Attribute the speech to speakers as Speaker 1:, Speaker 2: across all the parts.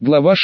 Speaker 1: Глава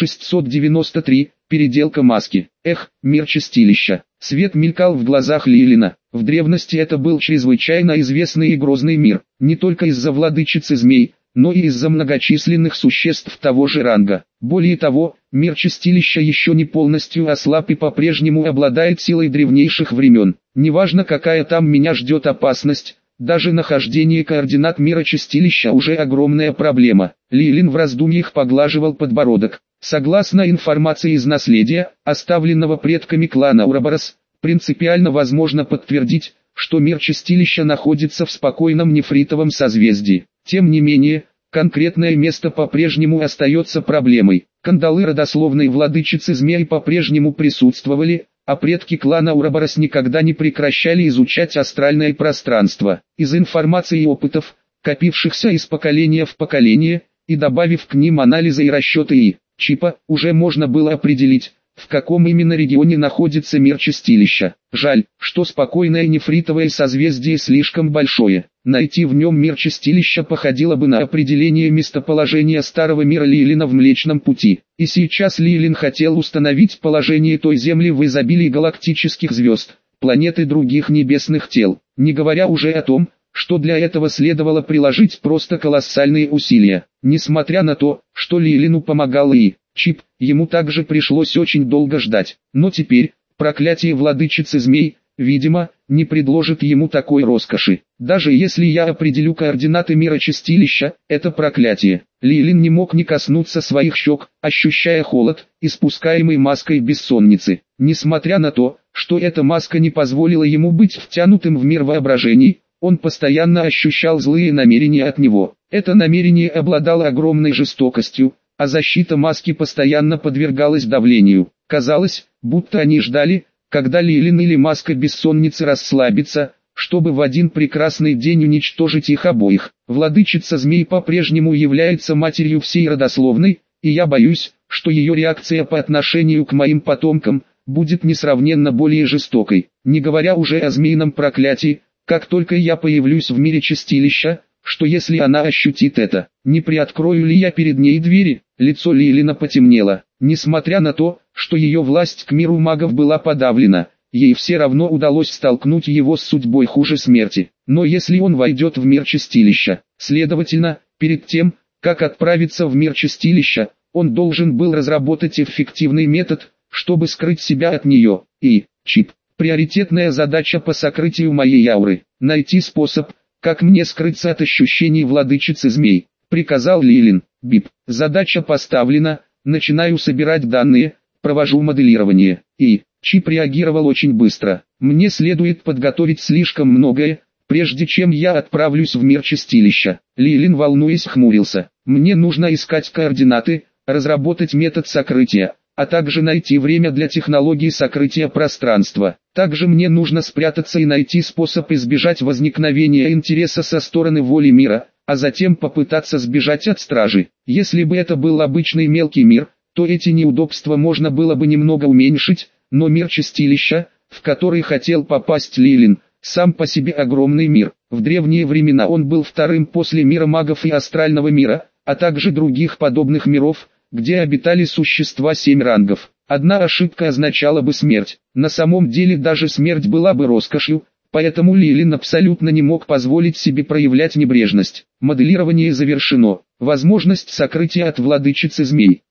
Speaker 1: 693. Переделка маски. Эх, мир чистилища. Свет мелькал в глазах Лилина. В древности это был чрезвычайно известный и грозный мир, не только из-за владычицы змей, но и из-за многочисленных существ того же ранга. Более того, мир чистилища еще не полностью ослаб и по-прежнему обладает силой древнейших времен. Неважно, какая там меня ждет опасность, даже нахождение координат мира чистилища уже огромная проблема. Лилин в раздумьях поглаживал подбородок. Согласно информации из наследия, оставленного предками клана Ураборос, принципиально возможно подтвердить, что мир чистилища находится в спокойном нефритовом созвездии. Тем не менее, конкретное место по-прежнему остается проблемой. Кандалы родословной владычицы змей по-прежнему присутствовали, а предки клана Ураборос никогда не прекращали изучать астральное пространство. Из информации и опытов, копившихся из поколения в поколение, и добавив к ним анализы и расчеты чипа, уже можно было определить, в каком именно регионе находится мир чистилища. Жаль, что спокойное нефритовое созвездие слишком большое. Найти в нем мир чистилища походило бы на определение местоположения старого мира Лилина в Млечном Пути. И сейчас Лилин хотел установить положение той Земли в изобилии галактических звезд, планет и других небесных тел, не говоря уже о том, что для этого следовало приложить просто колоссальные усилия. Несмотря на то, что Лилину помогал чип, ему также пришлось очень долго ждать. Но теперь, проклятие владычицы змей, видимо, не предложит ему такой роскоши. Даже если я определю координаты мира чистилища, это проклятие. Лилин не мог не коснуться своих щек, ощущая холод, испускаемый маской бессонницы. Несмотря на то, что эта маска не позволила ему быть втянутым в мир воображений, он постоянно ощущал злые намерения от него. Это намерение обладало огромной жестокостью, а защита маски постоянно подвергалась давлению. Казалось, будто они ждали, когда Лилин или маска бессонницы расслабится, чтобы в один прекрасный день уничтожить их обоих. Владычица змей по-прежнему является матерью всей родословной, и я боюсь, что ее реакция по отношению к моим потомкам будет несравненно более жестокой. Не говоря уже о змеином проклятии, как только я появлюсь в мире чистилища, что если она ощутит это, не приоткрою ли я перед ней двери? Лицо Лилина потемнело. Несмотря на то, что ее власть к миру магов была подавлена, ей все равно удалось столкнуть его с судьбой хуже смерти. Но если он войдет в мир чистилища, следовательно, перед тем, как отправиться в мир чистилища, он должен был разработать эффективный метод, чтобы скрыть себя от нее. Чип. Приоритетная задача по сокрытию моей ауры. Найти способ, как мне скрыться от ощущений владычицы змей, приказал Лилин. Бип. Задача поставлена, начинаю собирать данные, провожу моделирование. Чип реагировал очень быстро. Мне следует подготовить слишком многое, прежде чем я отправлюсь в мир чистилища. Лилин, волнуясь, хмурился. Мне нужно искать координаты, разработать метод сокрытия, а также найти время для технологии сокрытия пространства. Также мне нужно спрятаться и найти способ избежать возникновения интереса со стороны воли мира, а затем попытаться сбежать от стражи. Если бы это был обычный мелкий мир, то эти неудобства можно было бы немного уменьшить, но мир чистилища, в который хотел попасть Лилин, сам по себе огромный мир. В древние времена он был вторым после мира магов и астрального мира, а также других подобных миров, где обитали существа 7 рангов. Одна ошибка означала бы смерть. На самом деле даже смерть была бы роскошью, поэтому Лилин абсолютно не мог позволить себе проявлять небрежность. Моделирование завершено. Возможность сокрытия от владычицы змей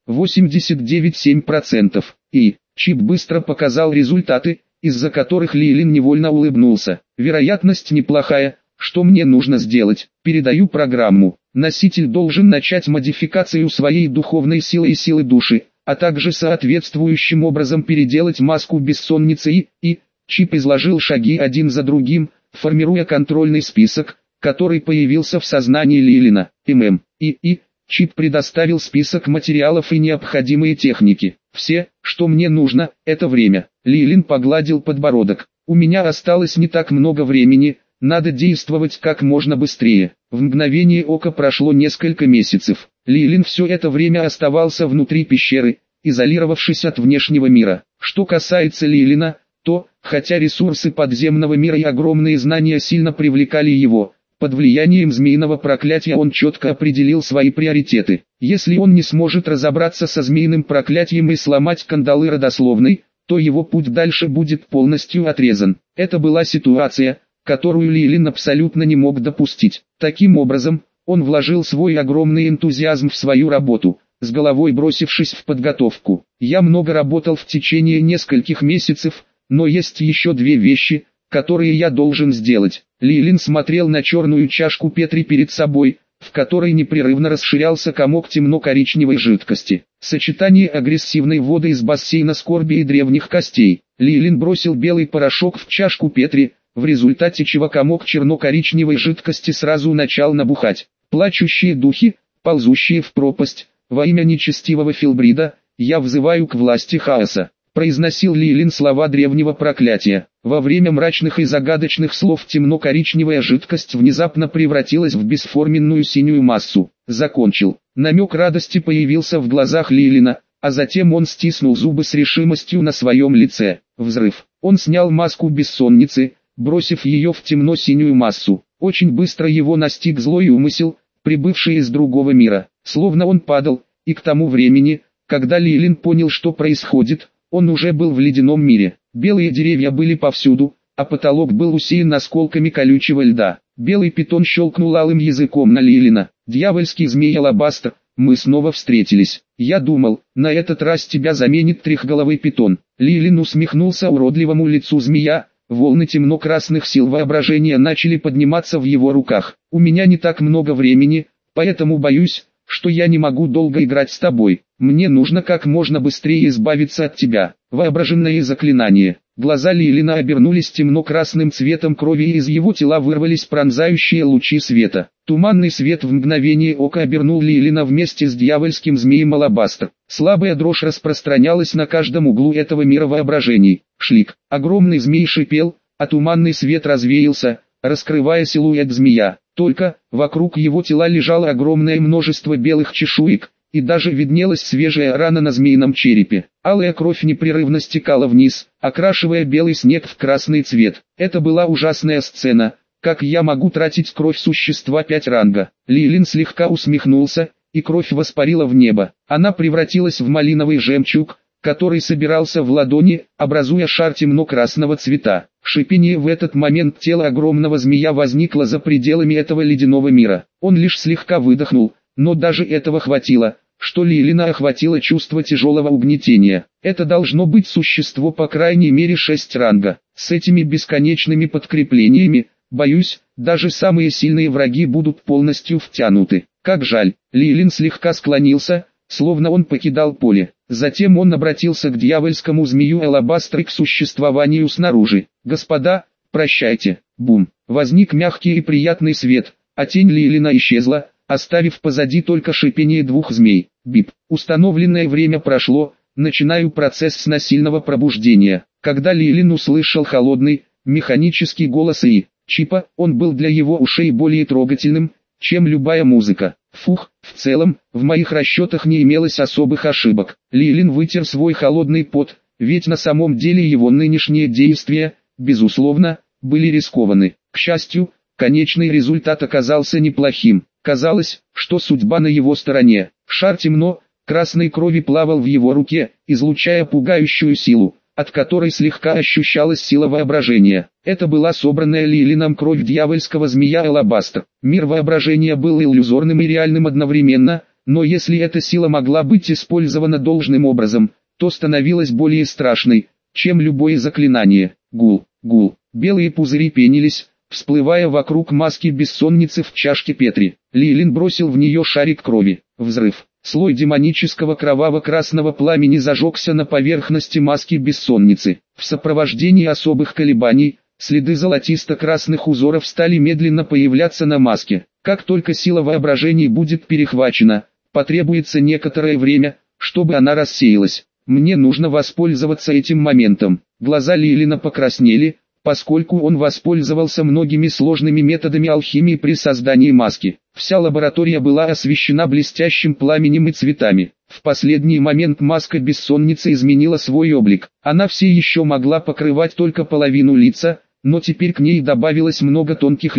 Speaker 1: 89,7%. Чип быстро показал результаты, из-за которых Лилин невольно улыбнулся. Вероятность неплохая. Что мне нужно сделать? Передаю программу. Носитель должен начать модификацию своей духовной силы и силы души, а также соответствующим образом переделать маску бессонницы Чип изложил шаги один за другим, формируя контрольный список, который появился в сознании Лилина. Чип предоставил список материалов и необходимые техники. Все, что мне нужно, это время. Лилин погладил подбородок. У меня осталось не так много времени. Надо действовать как можно быстрее. В мгновение ока прошло несколько месяцев. Лилин все это время оставался внутри пещеры, изолировавшись от внешнего мира. Что касается Лилина, то, хотя ресурсы подземного мира и огромные знания сильно привлекали его, под влиянием змеиного проклятия он четко определил свои приоритеты. Если он не сможет разобраться со змеиным проклятием и сломать кандалы родословной, то его путь дальше будет полностью отрезан. Это была ситуация, которую Лилин абсолютно не мог допустить. Таким образом, он вложил свой огромный энтузиазм в свою работу, с головой бросившись в подготовку. Я много работал в течение нескольких месяцев, но есть еще две вещи, которые я должен сделать. Лилин смотрел на черную чашку Петри перед собой, в которой непрерывно расширялся комок темно-коричневой жидкости. Сочетание агрессивной воды из бассейна скорби и древних костей. Лилин бросил белый порошок в чашку Петри, в результате чего комок черно-коричневой жидкости сразу начал набухать. Плачущие духи, ползущие в пропасть, во имя нечестивого Филбрида, я взываю к власти хаоса. Произносил Лилин слова древнего проклятия. Во время мрачных и загадочных слов темно-коричневая жидкость внезапно превратилась в бесформенную синюю массу. Закончил. Намек радости появился в глазах Лилина, а затем он стиснул зубы с решимостью на своем лице. Взрыв. Он снял маску бессонницы, бросив ее в темно-синюю массу. Очень быстро его настиг злой умысел, прибывший из другого мира. Словно он падал, и к тому времени, когда Лилин понял, что происходит, он уже был в ледяном мире. Белые деревья были повсюду, а потолок был усеян осколками колючего льда. Белый питон щелкнул алым языком на Лилина. «Дьявольский змей Алабастр, мы снова встретились. Я думал, на этот раз тебя заменит трехголовый питон». Лилин усмехнулся уродливому лицу змея. Волны темно-красных сил воображения начали подниматься в его руках. «У меня не так много времени, поэтому боюсь, что я не могу долго играть с тобой. Мне нужно как можно быстрее избавиться от тебя». Воображенное заклинание. Глаза Лилина обернулись темно-красным цветом крови, и из его тела вырвались пронзающие лучи света. Туманный свет в мгновение ока обернул Лилина вместе с дьявольским змеем Алабастр. Слабая дрожь распространялась на каждом углу этого мира воображений. Шлик. Огромный змей шипел, а туманный свет развеялся, раскрывая силуэт змея. Только, вокруг его тела лежало огромное множество белых чешуек, и даже виднелась свежая рана на змеином черепе. Алая кровь непрерывно стекала вниз, окрашивая белый снег в красный цвет. Это была ужасная сцена. Как я могу тратить кровь существа 5 ранга? Лилин слегка усмехнулся, и кровь воспарила в небо. Она превратилась в малиновый жемчуг, который собирался в ладони, образуя шар темно-красного цвета. Шипение. В этот момент тело огромного змея возникло за пределами этого ледяного мира. Он лишь слегка выдохнул, но даже этого хватило, что Лилина охватило чувство тяжелого угнетения. Это должно быть существо по крайней мере 6 ранга. С этими бесконечными подкреплениями, боюсь, даже самые сильные враги будут полностью втянуты. Как жаль. Лилин слегка склонился, словно он покидал поле. Затем он обратился к дьявольскому змею Алабастр и к существованию снаружи. «Господа, прощайте». Бум. Возник мягкий и приятный свет, а тень Лилина исчезла, оставив позади только шипение двух змей. Бип. Установленное время прошло, начинаю процесс с насильного пробуждения. Когда Лилин услышал холодный, механический голос Чипа, он был для его ушей более трогательным, чем любая музыка. Фух, в целом, в моих расчетах не имелось особых ошибок. Лилин вытер свой холодный пот, ведь на самом деле его нынешние действия, безусловно, были рискованы. К счастью, конечный результат оказался неплохим. Казалось, что судьба на его стороне. Шар темно-красной крови плавал в его руке, излучая пугающую силу, от которой слегка ощущалась сила воображения. Это была собранная Лилином кровь дьявольского змея Алабастр. Мир воображения был иллюзорным и реальным одновременно, но если эта сила могла быть использована должным образом, то становилась более страшной, чем любое заклинание. Гул, гул. Белые пузыри пенились, всплывая вокруг маски бессонницы в чашке Петри. Лилин бросил в нее шарик крови. Взрыв. Слой демонического кроваво-красного пламени зажегся на поверхности маски бессонницы. В сопровождении особых колебаний, следы золотисто-красных узоров стали медленно появляться на маске. Как только сила воображения будет перехвачена, потребуется некоторое время, чтобы она рассеялась. Мне нужно воспользоваться этим моментом. Глаза Лилина покраснели, поскольку он воспользовался многими сложными методами алхимии при создании маски. Вся лаборатория была освещена блестящим пламенем и цветами. В последний момент маска бессонницы изменила свой облик. Она все еще могла покрывать только половину лица, но теперь к ней добавилось много тонких линий.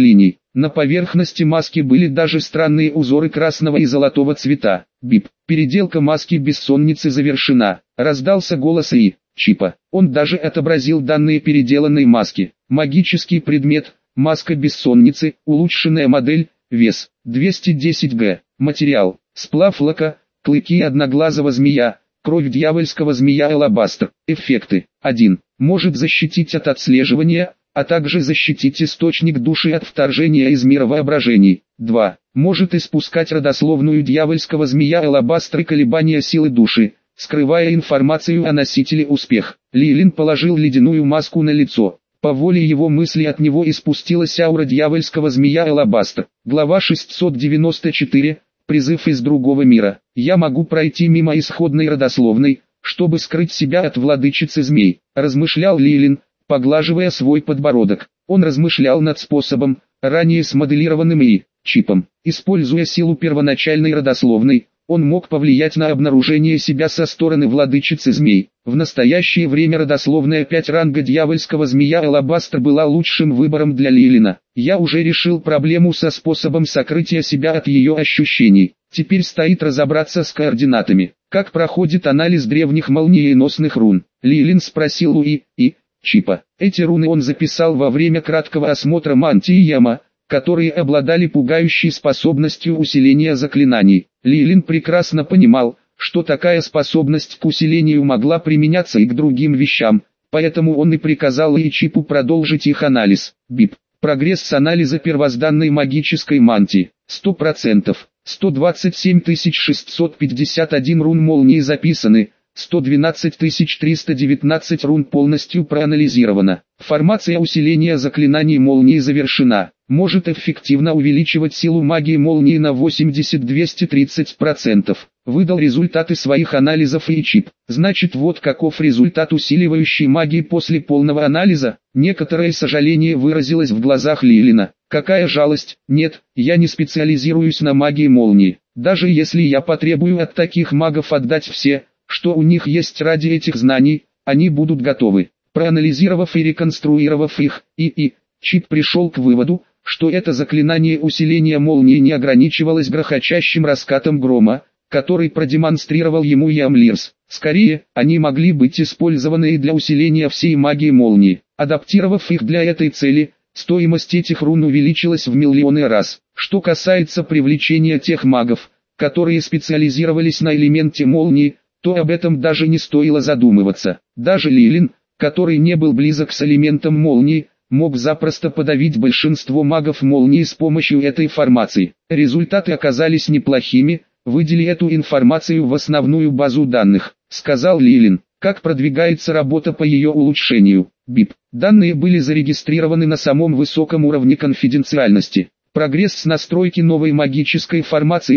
Speaker 1: На поверхности маски были даже странные узоры красного и золотого цвета. Бип. Переделка маски бессонницы завершена. Раздался голос И. Чипа. Он даже отобразил данные переделанной маски. Магический предмет. Маска бессонницы. Улучшенная модель. Вес. 210 г. Материал. Сплав лака. Клыки одноглазого змея. Кровь дьявольского змея алабастр. Эффекты. 1. Может защитить от отслеживания, а также защитить источник души от вторжения из мира воображений. 2. Может испускать родословную дьявольского змея алабастр и колебания силы души, скрывая информацию о носителе успех. Лилин положил ледяную маску на лицо. По воле его мысли от него испустилась аура дьявольского змея алабастр. Глава 694. Призыв из другого мира. Я могу пройти мимо исходной родословной, чтобы скрыть себя от владычицы змей, размышлял Лилин, поглаживая свой подбородок. Он размышлял над способом, ранее смоделированным И. Чипом. Используя силу первоначальной родословной, он мог повлиять на обнаружение себя со стороны владычицы змей. В настоящее время родословная 5 ранга дьявольского змея алабастр была лучшим выбором для Лилина. Я уже решил проблему со способом сокрытия себя от ее ощущений. Теперь стоит разобраться с координатами. Как проходит анализ древних молниеносных рун? Лилин спросил у И. Чипа. Эти руны он записал во время краткого осмотра мантии Яма, которые обладали пугающей способностью усиления заклинаний. Лилин прекрасно понимал, что такая способность к усилению могла применяться и к другим вещам, поэтому он и приказал Чипу продолжить их анализ. Бип. Прогресс анализа первозданной магической мантии. 100%. 127 651 рун молнии записаны. 112 319 рун полностью проанализировано. Формация усиления заклинаний молнии завершена. Может эффективно увеличивать силу магии молнии на 80-230%. Выдал результаты своих анализов и Чип. Значит, вот каков результат усиливающей магии после полного анализа. Некоторое сожаление выразилось в глазах Лилина. Какая жалость. Нет, я не специализируюсь на магии молнии. Даже если я потребую от таких магов отдать все, что у них есть ради этих знаний, они будут готовы. Проанализировав и реконструировав их, Чип пришел к выводу, что это заклинание усиления молнии не ограничивалось грохочащим раскатом грома, который продемонстрировал ему Ямлирс. Скорее, они могли быть использованы и для усиления всей магии молнии. Адаптировав их для этой цели, стоимость этих рун увеличилась в миллионы раз. Что касается привлечения тех магов, которые специализировались на элементе молнии, то об этом даже не стоило задумываться. Даже Лилин, который не был близок с элементом молнии, мог запросто подавить большинство магов молнии с помощью этой формации. Результаты оказались неплохими, выдели эту информацию в основную базу данных, сказал Лилин. Как продвигается работа по ее улучшению? Бип. Данные были зарегистрированы на самом высоком уровне конфиденциальности. Прогресс с настройки новой магической формации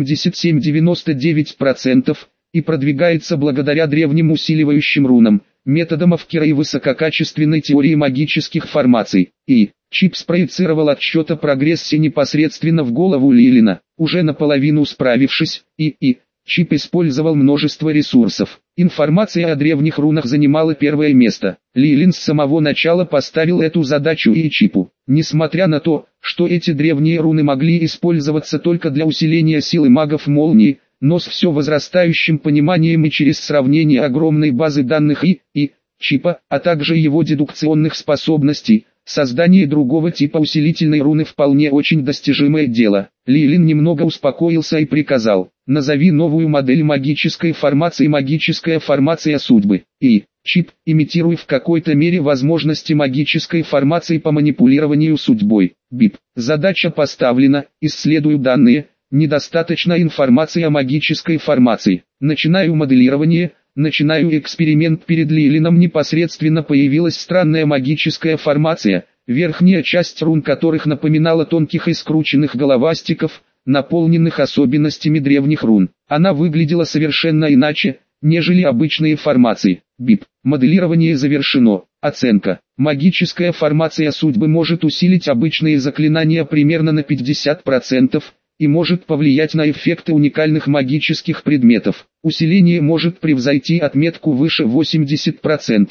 Speaker 1: 87-99%, и продвигается благодаря древним усиливающим рунам, методам Авкера и высококачественной теории магических формаций. И Чип спроецировал отчет о прогрессе непосредственно в голову Лилина. Уже наполовину справившись, Чип использовал множество ресурсов. Информация о древних рунах занимала первое место. Лилин с самого начала поставил эту задачу и Чипу. Несмотря на то, что эти древние руны могли использоваться только для усиления силы магов молнии, но с все возрастающим пониманием и через сравнение огромной базы данных Чипа, а также его дедукционных способностей, создание другого типа усилительной руны вполне очень достижимое дело. Лилин немного успокоился и приказал: назови новую модель магической формации «Магическая формация судьбы». Чип, имитируй в какой-то мере возможности магической формации по манипулированию судьбой. Бип. Задача поставлена, исследую данные. Недостаточно информации о магической формации. Начинаю моделирование, начинаю эксперимент. Перед Лилином непосредственно появилась странная магическая формация, верхняя часть рун которых напоминала тонких и скрученных головастиков, наполненных особенностями древних рун. Она выглядела совершенно иначе, нежели обычные формации. Бип. Моделирование завершено. Оценка. Магическая формация судьбы может усилить обычные заклинания примерно на 50%, и может повлиять на эффекты уникальных магических предметов. Усиление может превзойти отметку выше 80%.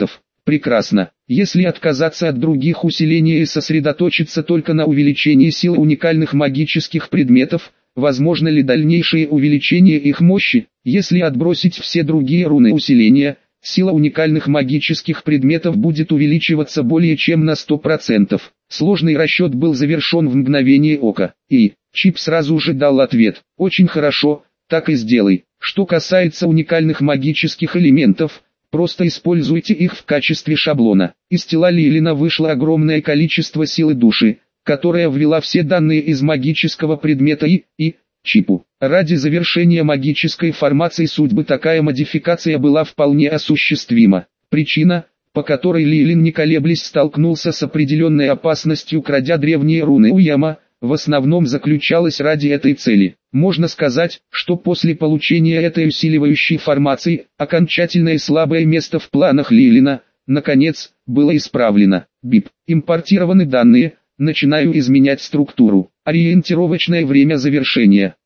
Speaker 1: Прекрасно. Если отказаться от других усилений и сосредоточиться только на увеличении сил уникальных магических предметов, возможно ли дальнейшее увеличение их мощи? Если отбросить все другие руны усиления, сила уникальных магических предметов будет увеличиваться более чем на 100%. Сложный расчет был завершен в мгновение ока, и Чип сразу же дал ответ. Очень хорошо, так и сделай. Что касается уникальных магических элементов, просто используйте их в качестве шаблона. Из тела Лилина вышло огромное количество силы души, которая ввела все данные из магического предмета и Чипу. Ради завершения магической формации судьбы такая модификация была вполне осуществима. Причина, по которой Лилин не колеблясь столкнулся с определенной опасностью, крадя древние руны Уяма, в основном заключалась ради этой цели. Можно сказать, что после получения этой усиливающей формации, окончательное слабое место в планах Лилина, наконец, было исправлено. БИП. Импортированы данные. Начинаю изменять структуру. Ориентировочное время завершения.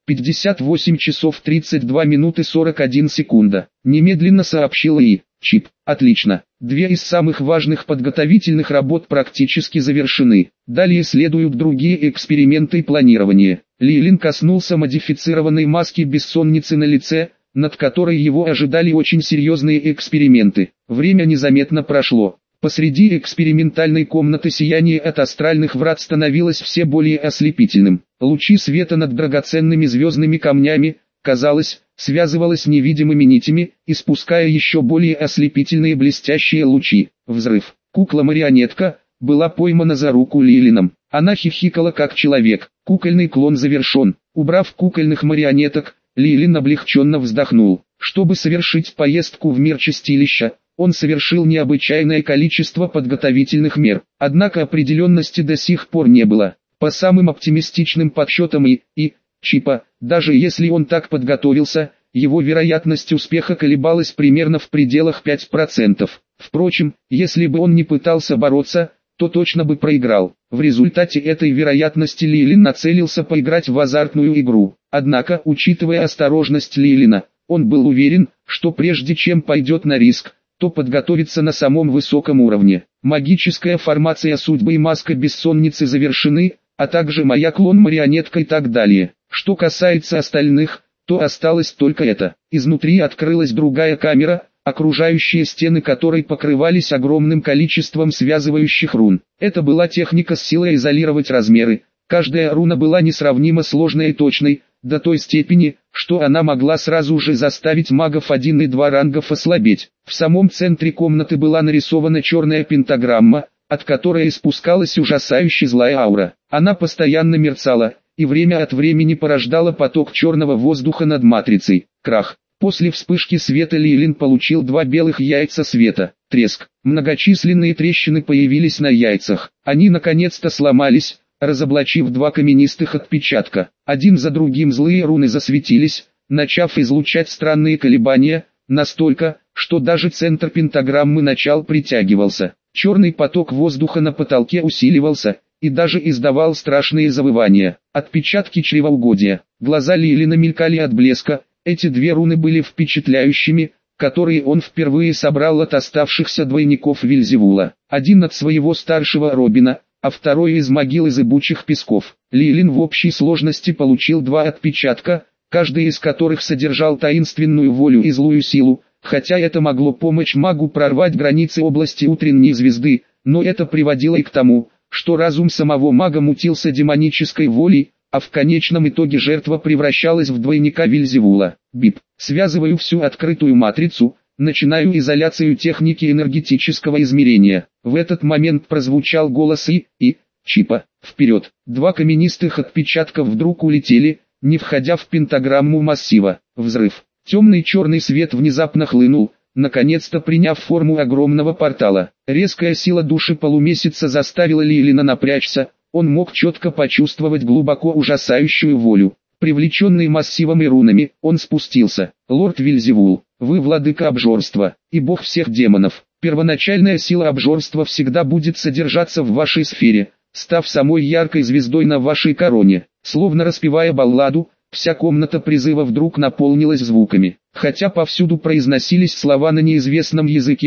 Speaker 1: 58 часов 32 минуты 41 секунда. Немедленно сообщил ИИ. Чип. Отлично. Две из самых важных подготовительных работ практически завершены. Далее следуют другие эксперименты и планирование. Лилин коснулся модифицированной маски бессонницы на лице, над которой его ожидали очень серьезные эксперименты. Время незаметно прошло. Посреди экспериментальной комнаты сияние от астральных врат становилось все более ослепительным. Лучи света над драгоценными звездными камнями, казалось, связывалось невидимыми нитями, испуская еще более ослепительные блестящие лучи. Взрыв. Кукла-марионетка была поймана за руку Лилином. Она хихикала как человек. Кукольный клон завершен. Убрав кукольных марионеток, Лилин облегченно вздохнул. Чтобы совершить поездку в мир чистилища, он совершил необычайное количество подготовительных мер, однако определенности до сих пор не было. По самым оптимистичным подсчетам и Чипа, даже если он так подготовился, его вероятность успеха колебалась примерно в пределах 5%. Впрочем, если бы он не пытался бороться, то точно бы проиграл. В результате этой вероятности Лилин нацелился поиграть в азартную игру. Однако, учитывая осторожность Лилина, он был уверен, что прежде чем пойдет на риск, то подготовиться на самом высоком уровне. Магическая формация судьбы и маска бессонницы завершены, а также моя клон-марионетка и так далее. Что касается остальных, то осталось только это. Изнутри открылась другая камера, окружающие стены которой покрывались огромным количеством связывающих рун. Это была техника с силой изолировать размеры. Каждая руна была несравнимо сложной и точной, до той степени, что она могла сразу же заставить магов 1 и 2 рангов ослабеть. В самом центре комнаты была нарисована черная пентаграмма, от которой испускалась ужасающе злая аура. Она постоянно мерцала, и время от времени порождала поток черного воздуха над матрицей. Крах. После вспышки света Лилин получил 2 белых яйца света. Треск. Многочисленные трещины появились на яйцах. Они наконец-то сломались, разоблачив 2 каменистых отпечатка. Один за другим злые руны засветились, начав излучать странные колебания, настолько, что даже центр пентаграммы начал притягивался. Черный поток воздуха на потолке усиливался, и даже издавал страшные завывания. Отпечатки чревоугодия. Глаза Лилина мелькали от блеска. Эти 2 руны были впечатляющими, которые он впервые собрал от оставшихся двойников Вельзевула. Один от своего старшего Робина, а второй из могилы зыбучих песков. Лилин в общей сложности получил 2 отпечатка, каждый из которых содержал таинственную волю и злую силу, хотя это могло помочь магу прорвать границы области утренней звезды, но это приводило и к тому, что разум самого мага мутился демонической волей, а в конечном итоге жертва превращалась в двойника Вельзевула. БИП. Связываю всю открытую матрицу, начинаю изоляцию техники энергетического измерения. В этот момент прозвучал голос и Чипа. Вперед. 2 каменистых отпечатка вдруг улетели, не входя в пентаграмму массива. Взрыв. Темный черный свет внезапно хлынул, наконец-то приняв форму огромного портала. Резкая сила души полумесяца заставила Лилина напрячься. Он мог четко почувствовать глубоко ужасающую волю. Привлеченный массивом и рунами, он спустился. «Лорд Вельзевул, вы владыка обжорства, и бог всех демонов. Первоначальная сила обжорства всегда будет содержаться в вашей сфере, став самой яркой звездой на вашей короне». Словно распевая балладу, вся комната призыва вдруг наполнилась звуками. Хотя повсюду произносились слова на неизвестном языке,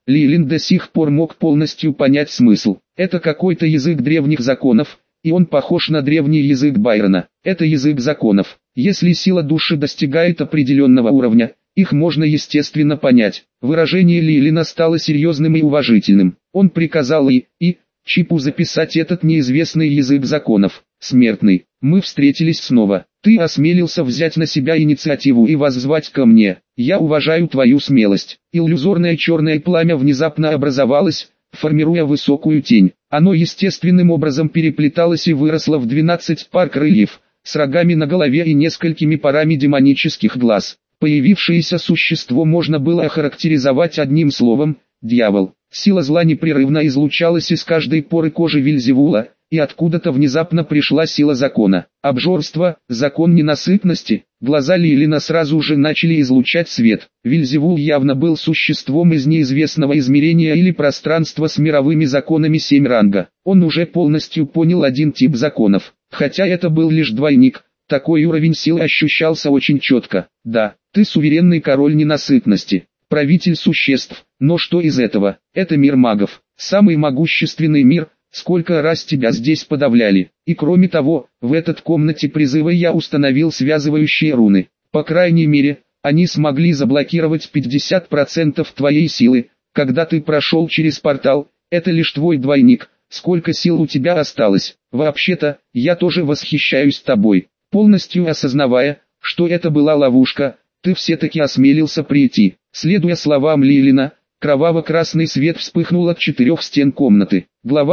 Speaker 1: Лилин до сих пор мог полностью понять смысл. Это какой-то язык древних законов, и он похож на древний язык Байрона. Это язык законов. Если сила души достигает определенного уровня, их можно естественно понять. Выражение Лилина стало серьезным и уважительным. Он приказал Чипу записать этот неизвестный язык законов. «Смертный, мы встретились снова. Ты осмелился взять на себя инициативу и воззвать ко мне. Я уважаю твою смелость». Иллюзорное черное пламя внезапно образовалось, формируя высокую тень. Оно естественным образом переплеталось и выросло в 12 пар крыльев, с рогами на голове и несколькими парами демонических глаз. Появившееся существо можно было охарактеризовать одним словом – дьявол. Сила зла непрерывно излучалась из каждой поры кожи Вельзевула, и откуда-то внезапно пришла сила закона. Обжорство, закон ненасытности. Глаза Лилина сразу же начали излучать свет. Вельзевул явно был существом из неизвестного измерения или пространства с мировыми законами 7 ранга. Он уже полностью понял один тип законов. Хотя это был лишь двойник, такой уровень силы ощущался очень четко. Да, ты суверенный король ненасытности, правитель существ, но что из этого? Это мир магов, самый могущественный мир. Сколько раз тебя здесь подавляли. И кроме того, в этот комнате призыва я установил связывающие руны. По крайней мере, они смогли заблокировать 50% твоей силы. Когда ты прошел через портал, это лишь твой двойник. Сколько сил у тебя осталось? Вообще-то, я тоже восхищаюсь тобой. Полностью осознавая, что это была ловушка, ты все-таки осмелился прийти. Следуя словам Лилина, кроваво-красный свет вспыхнул от 4 стен комнаты. Глава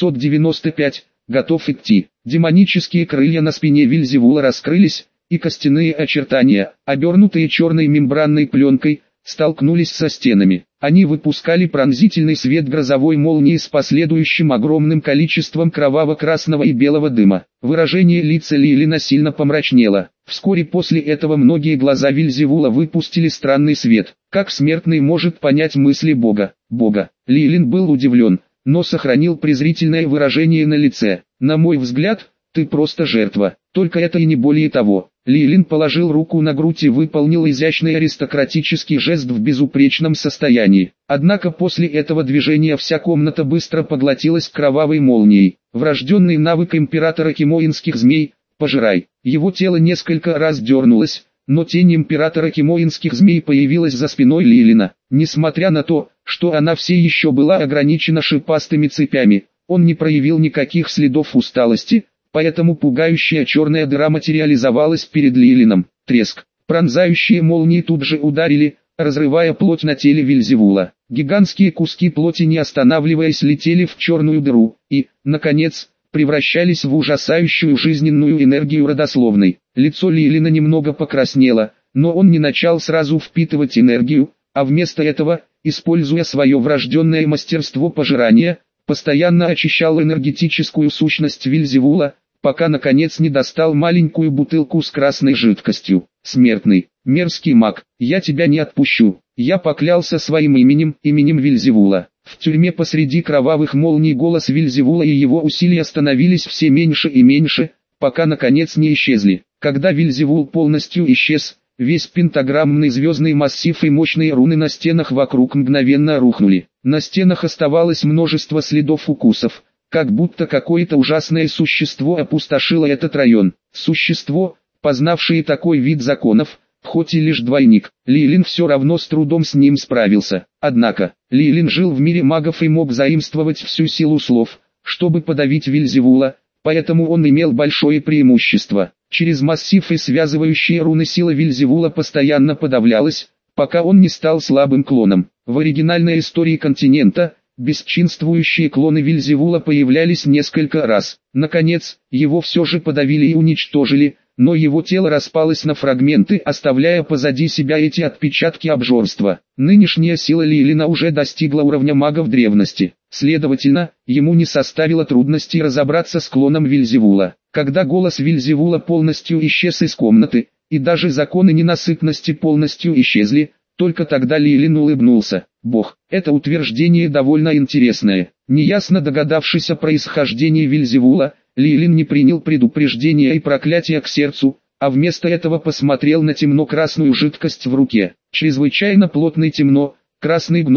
Speaker 1: 695. Готов идти. Демонические крылья на спине Вельзевула раскрылись, и костяные очертания, обернутые черной мембранной пленкой, столкнулись со стенами. Они выпускали пронзительный свет грозовой молнии с последующим огромным количеством кроваво-красного и белого дыма. Выражение лица Лилина сильно помрачнело. Вскоре после этого многие глаза Вельзевула выпустили странный свет. Как смертный может понять мысли Бога? Лилин был удивлен, но сохранил презрительное выражение на лице. На мой взгляд, ты просто жертва, только это и не более того. Лилин положил руку на грудь и выполнил изящный аристократический жест в безупречном состоянии. Однако после этого движения вся комната быстро поглотилась кровавой молнией. Врожденный навык императора кимоинских змей – пожирай. Его тело несколько раз дернулось, но тень императора кимоинских змей появилась за спиной Лилина. Несмотря на то, что она все еще была ограничена шипастыми цепями, он не проявил никаких следов усталости, поэтому пугающая черная дыра материализовалась перед Лилином. Треск. Пронзающие молнии тут же ударили, разрывая плоть на теле Вельзевула. Гигантские куски плоти не останавливаясь летели в черную дыру и, наконец, превращались в ужасающую жизненную энергию родословной. Лицо Лилина немного покраснело, но он не начал сразу впитывать энергию, а вместо этого, используя свое врожденное мастерство пожирания, постоянно очищал энергетическую сущность Вельзевула, пока наконец не достал маленькую бутылку с красной жидкостью. Смертный, мерзкий маг, я тебя не отпущу. Я поклялся своим именем Вельзевула. В тюрьме посреди кровавых молний голос Вельзевула и его усилия становились все меньше и меньше, пока наконец не исчезли. Когда Вельзевул полностью исчез, весь пентаграммный звездный массив и мощные руны на стенах вокруг мгновенно рухнули. На стенах оставалось множество следов укусов, как будто какое-то ужасное существо опустошило этот район. Существо, познавшее такой вид законов, хоть и лишь двойник, Лилин все равно с трудом с ним справился. Однако, Лилин жил в мире магов и мог заимствовать всю силу слов, чтобы подавить Вельзевула, поэтому он имел большое преимущество. Через массив и связывающие руны сила Вельзевула постоянно подавлялась, пока он не стал слабым клоном. В оригинальной истории континента, бесчинствующие клоны Вельзевула появлялись несколько раз. Наконец, его все же подавили и уничтожили, но его тело распалось на фрагменты, оставляя позади себя эти отпечатки обжорства. Нынешняя сила Лилина уже достигла уровня магов древности. Следовательно, ему не составило трудностей разобраться с клоном Вельзевула. Когда голос Вельзевула полностью исчез из комнаты, и даже законы ненасытности полностью исчезли, только тогда Лилин улыбнулся. Бог, это утверждение довольно интересное. Неясно догадавшись о происхождении Вельзевула, Лилин не принял предупреждения и проклятия к сердцу, а вместо этого посмотрел на темно-красную жидкость в руке. Чрезвычайно плотный темно-красный гной,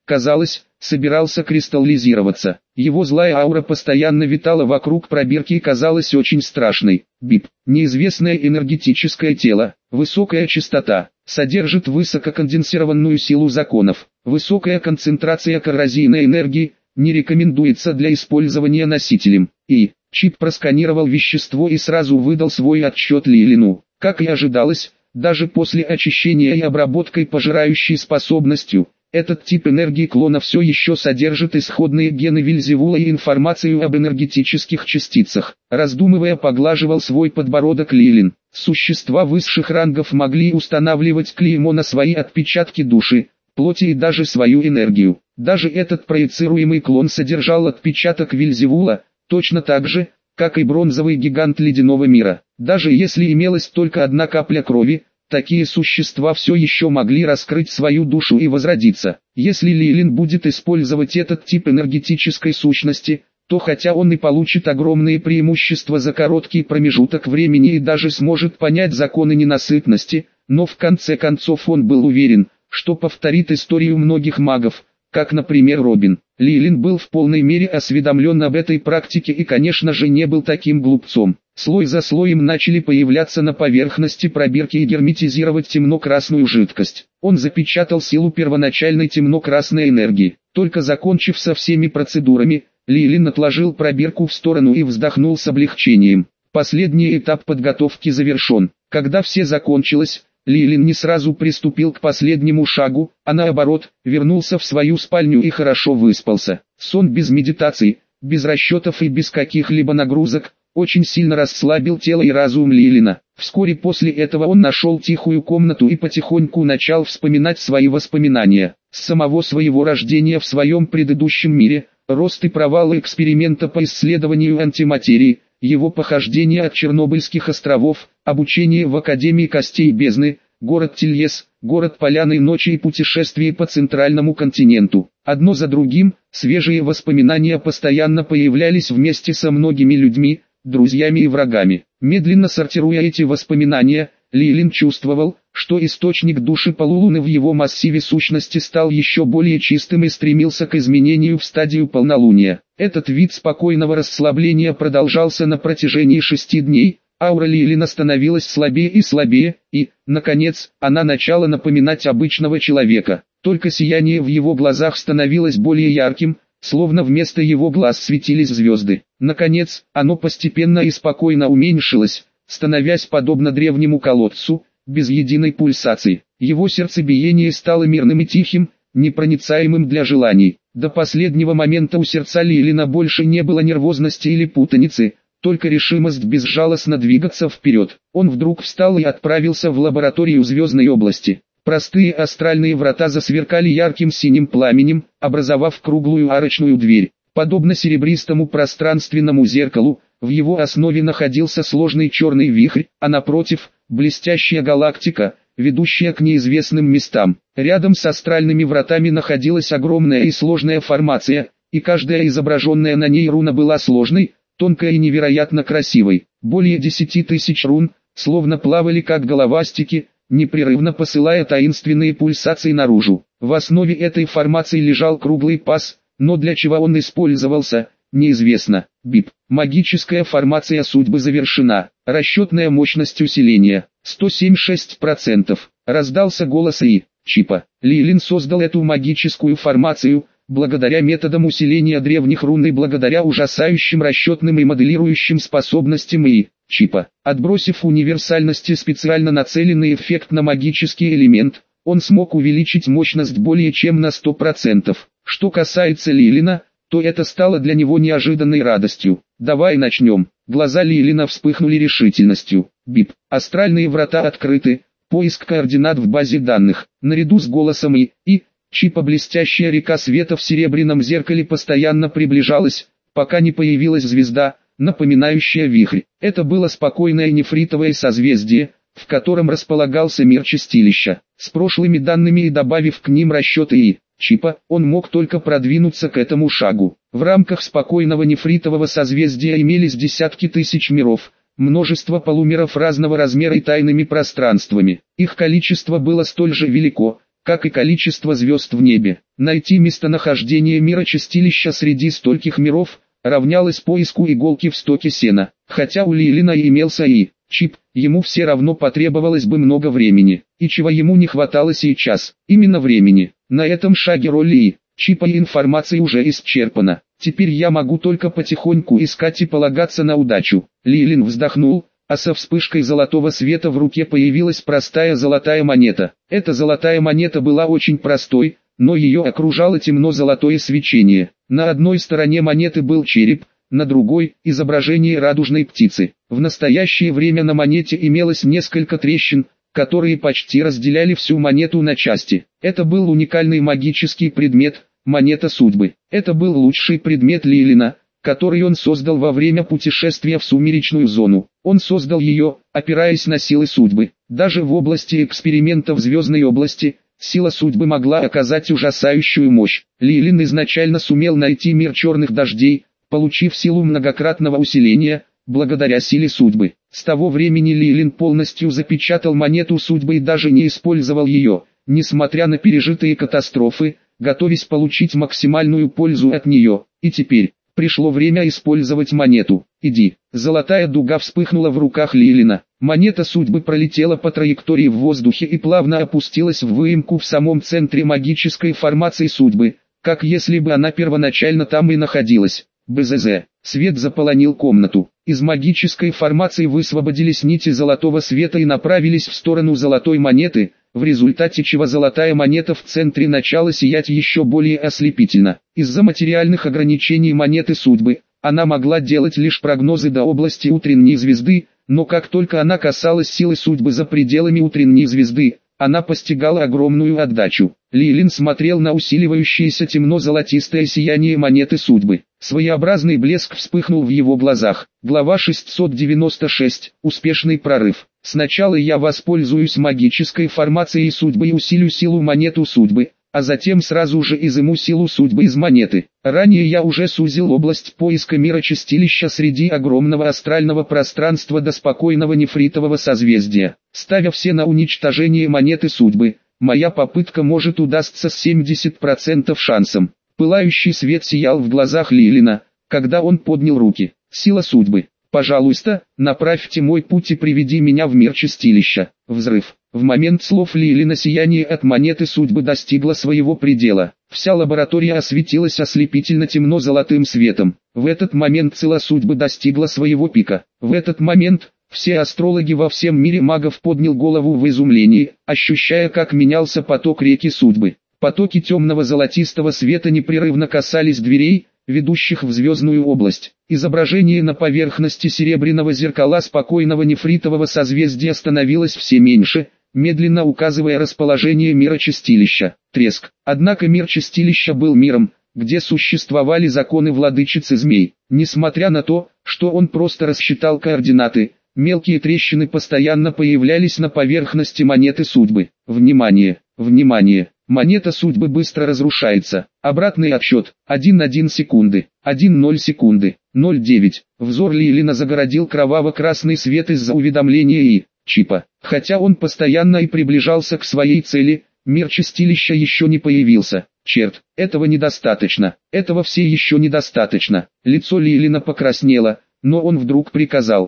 Speaker 1: казалось, собирался кристаллизироваться. Его злая аура постоянно витала вокруг пробирки и казалась очень страшной. БИП. Неизвестное энергетическое тело. Высокая частота. Содержит высококонденсированную силу законов. Высокая концентрация коррозийной энергии. Не рекомендуется для использования носителем. И чип просканировал вещество и сразу выдал свой отчет Лилину. Как и ожидалось, даже после очищения и обработкой пожирающей способностью, этот тип энергии клона все еще содержит исходные гены Вельзевула и информацию об энергетических частицах. Раздумывая, поглаживал свой подбородок Лилин. Существа высших рангов могли устанавливать клеймо на свои отпечатки души, плоти и даже свою энергию. Даже этот проецируемый клон содержал отпечаток Вельзевула, точно так же, как и бронзовый гигант ледяного мира. Даже если имелась только одна капля крови, такие существа все еще могли раскрыть свою душу и возродиться. Если Лилин будет использовать этот тип энергетической сущности, то хотя он и получит огромные преимущества за короткий промежуток времени и даже сможет понять законы ненасытности, но в конце концов он был уверен, что повторит историю многих магов, как, например, Робин. Лилин был в полной мере осведомлен об этой практике и, конечно же, не был таким глупцом. Слой за слоем начали появляться на поверхности пробирки и герметизировать темно-красную жидкость. Он запечатал силу первоначальной темно-красной энергии. Только закончив со всеми процедурами, Лилин отложил пробирку в сторону и вздохнул с облегчением. Последний этап подготовки завершен. Когда все закончилось, Лилин не сразу приступил к последнему шагу, а наоборот, вернулся в свою спальню и хорошо выспался. Сон без медитации, без расчетов и без каких-либо нагрузок, очень сильно расслабил тело и разум Лилина. Вскоре после этого он нашел тихую комнату и потихоньку начал вспоминать свои воспоминания. С самого своего рождения в своем предыдущем мире, рост и провалы эксперимента по исследованию антиматерии, его похождения от Чернобыльских островов, обучение в Академии Костей Бездны, город Тильес, город Поляной Ночи и путешествие по Центральному континенту. Одно за другим, свежие воспоминания постоянно появлялись вместе со многими людьми, друзьями и врагами. Медленно сортируя эти воспоминания, Лилин чувствовал, что источник души полулуны в его массиве сущности стал еще более чистым и стремился к изменению в стадию полнолуния. Этот вид спокойного расслабления продолжался на протяжении 6 дней, аура Лилина становилась слабее и слабее, и, наконец, она начала напоминать обычного человека. Только сияние в его глазах становилось более ярким, словно вместо его глаз светились звезды. Наконец, оно постепенно и спокойно уменьшилось, становясь подобно древнему колодцу, без единой пульсации. Его сердцебиение стало мирным и тихим, непроницаемым для желаний. До последнего момента у сердца Лилина больше не было нервозности или путаницы, только решимость безжалостно двигаться вперед. Он вдруг встал и отправился в лабораторию Звездной области. Простые астральные врата засверкали ярким синим пламенем, образовав круглую арочную дверь. Подобно серебристому пространственному зеркалу, в его основе находился сложный черный вихрь, а напротив, блестящая галактика, ведущая к неизвестным местам. Рядом с астральными вратами находилась огромная и сложная формация, и каждая изображенная на ней руна была сложной, тонкой и невероятно красивой. Более 10 тысяч рун, словно плавали как головастики, непрерывно посылая таинственные пульсации наружу. В основе этой формации лежал круглый паз, но для чего он использовался, неизвестно. БИП. Магическая формация судьбы завершена. Расчетная мощность усиления 107,6%. Раздался голос чипа. Лилин создал эту магическую формацию, благодаря методам усиления древних рун и благодаря ужасающим расчетным и моделирующим способностям чипа. Отбросив универсальность и специально нацеленный эффект на магический элемент, он смог увеличить мощность более чем на 100%. Что касается Лилина, то это стало для него неожиданной радостью. «Давай начнем». Глаза Лилина вспыхнули решительностью. БИП. Астральные врата открыты. Поиск координат в базе данных. Наряду с голосом чипа блестящая река света в серебряном зеркале постоянно приближалась, пока не появилась звезда, напоминающая вихрь. Это было спокойное нефритовое созвездие, в котором располагался мир чистилища. С прошлыми данными и добавив к ним расчеты чипа, он мог только продвинуться к этому шагу. В рамках спокойного нефритового созвездия имелись десятки тысяч миров, множество полумеров разного размера и тайными пространствами. Их количество было столь же велико, как и количество звезд в небе. Найти местонахождение мира-чистилища среди стольких миров равнялось поиску иголки в стоке сена. Хотя у Лилина имелся и чип, ему все равно потребовалось бы много времени. И чего ему не хватало сейчас? Именно времени. На этом шаге роли и чипа и информации уже исчерпана. Теперь я могу только потихоньку искать и полагаться на удачу. Лилин вздохнул, а со вспышкой золотого света в руке появилась простая золотая монета. Эта золотая монета была очень простой, но ее окружало темно-золотое свечение. На одной стороне монеты был череп, на другой – изображение радужной птицы. В настоящее время на монете имелось несколько трещин, которые почти разделяли всю монету на части. Это был уникальный магический предмет – монета судьбы. Это был лучший предмет Лилина, который он создал во время путешествия в сумеречную зону. Он создал ее, опираясь на силы судьбы. Даже в области экспериментов звездной области, сила судьбы могла оказать ужасающую мощь. Лилин изначально сумел найти мир черных дождей, получив силу многократного усиления, благодаря силе судьбы. С того времени Лилин полностью запечатал монету судьбы и даже не использовал ее, несмотря на пережитые катастрофы, готовясь получить максимальную пользу от нее. И теперь пришло время использовать монету. Иди. Золотая дуга вспыхнула в руках Лилина. Монета судьбы пролетела по траектории в воздухе и плавно опустилась в выемку в самом центре магической формации судьбы, как если бы она первоначально там и находилась. БЗЗ. Свет заполонил комнату. Из магической формации высвободились нити золотого света и направились в сторону золотой монеты, в результате чего золотая монета в центре начала сиять еще более ослепительно. Из-за материальных ограничений монеты судьбы, она могла делать лишь прогнозы до области утренней звезды, но как только она касалась силы судьбы за пределами утренней звезды, она постигала огромную отдачу. Лилин смотрел на усиливающееся темно-золотистое сияние монеты судьбы. Своеобразный блеск вспыхнул в его глазах. Глава 696. Успешный прорыв. Сначала я воспользуюсь магической формацией судьбы и усилю силу монету судьбы, а затем сразу же изыму силу судьбы из монеты. Ранее я уже сузил область поиска мира-чистилища среди огромного астрального пространства до спокойного нефритового созвездия. Ставя все на уничтожение монеты судьбы, моя попытка может удастся с 70% шансом. Пылающий свет сиял в глазах Лилина, когда он поднял руки. Сила судьбы. Пожалуйста, направьте мой путь и приведи меня в мир чистилища. Взрыв. В момент слов Лилина сияние от монеты судьбы достигло своего предела. Вся лаборатория осветилась ослепительно темно-золотым светом. В этот момент сила судьбы достигла своего пика. В этот момент все астрологи во всем мире магов поднял голову в изумлении, ощущая, как менялся поток реки судьбы. Потоки темного золотистого света непрерывно касались дверей, ведущих в звездную область. Изображение на поверхности серебряного зеркала спокойного нефритового созвездия становилось все меньше, медленно указывая расположение мира чистилища. Треск. Однако мир чистилища был миром, где существовали законы владычицы змей. Несмотря на то, что он просто рассчитал координаты, мелкие трещины постоянно появлялись на поверхности монеты судьбы. Внимание! Внимание! Монета судьбы быстро разрушается. Обратный отсчет. 1,1 секунды. 1,0 секунды. 0,9. Взор Лилина загородил кроваво-красный свет из-за уведомления и чипа. Хотя он постоянно и приближался к своей цели, мир чистилища еще не появился. Черт, этого недостаточно. Этого все еще недостаточно. Лицо Лилина покраснело, но он вдруг приказал.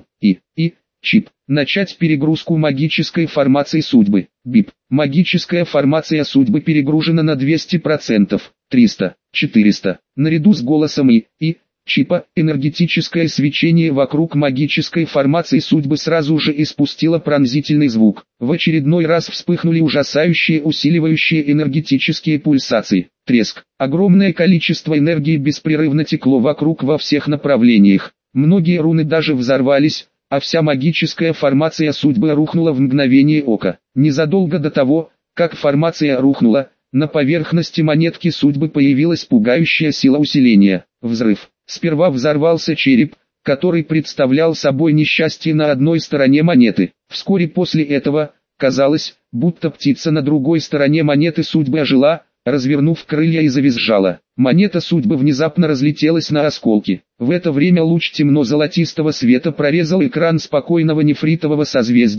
Speaker 1: Чип. Начать перегрузку магической формации судьбы. БИП. Магическая формация судьбы перегружена на 200%, 300, 400. Наряду с голосом чипа, энергетическое свечение вокруг магической формации судьбы сразу же испустило пронзительный звук. В очередной раз вспыхнули ужасающие усиливающие энергетические пульсации. Треск. Огромное количество энергии беспрерывно текло вокруг во всех направлениях. Многие руны даже взорвались, а вся магическая формация судьбы рухнула в мгновение ока. Незадолго до того, как формация рухнула, на поверхности монетки судьбы появилась пугающая сила усиления. Взрыв. Сперва взорвался череп, который представлял собой несчастье на одной стороне монеты. Вскоре после этого, казалось, будто птица на другой стороне монеты судьбы ожила, развернув крылья и завизжала. Монета судьбы внезапно разлетелась на осколки. В это время луч темно-золотистого света прорезал экран спокойного нефритового созвездия,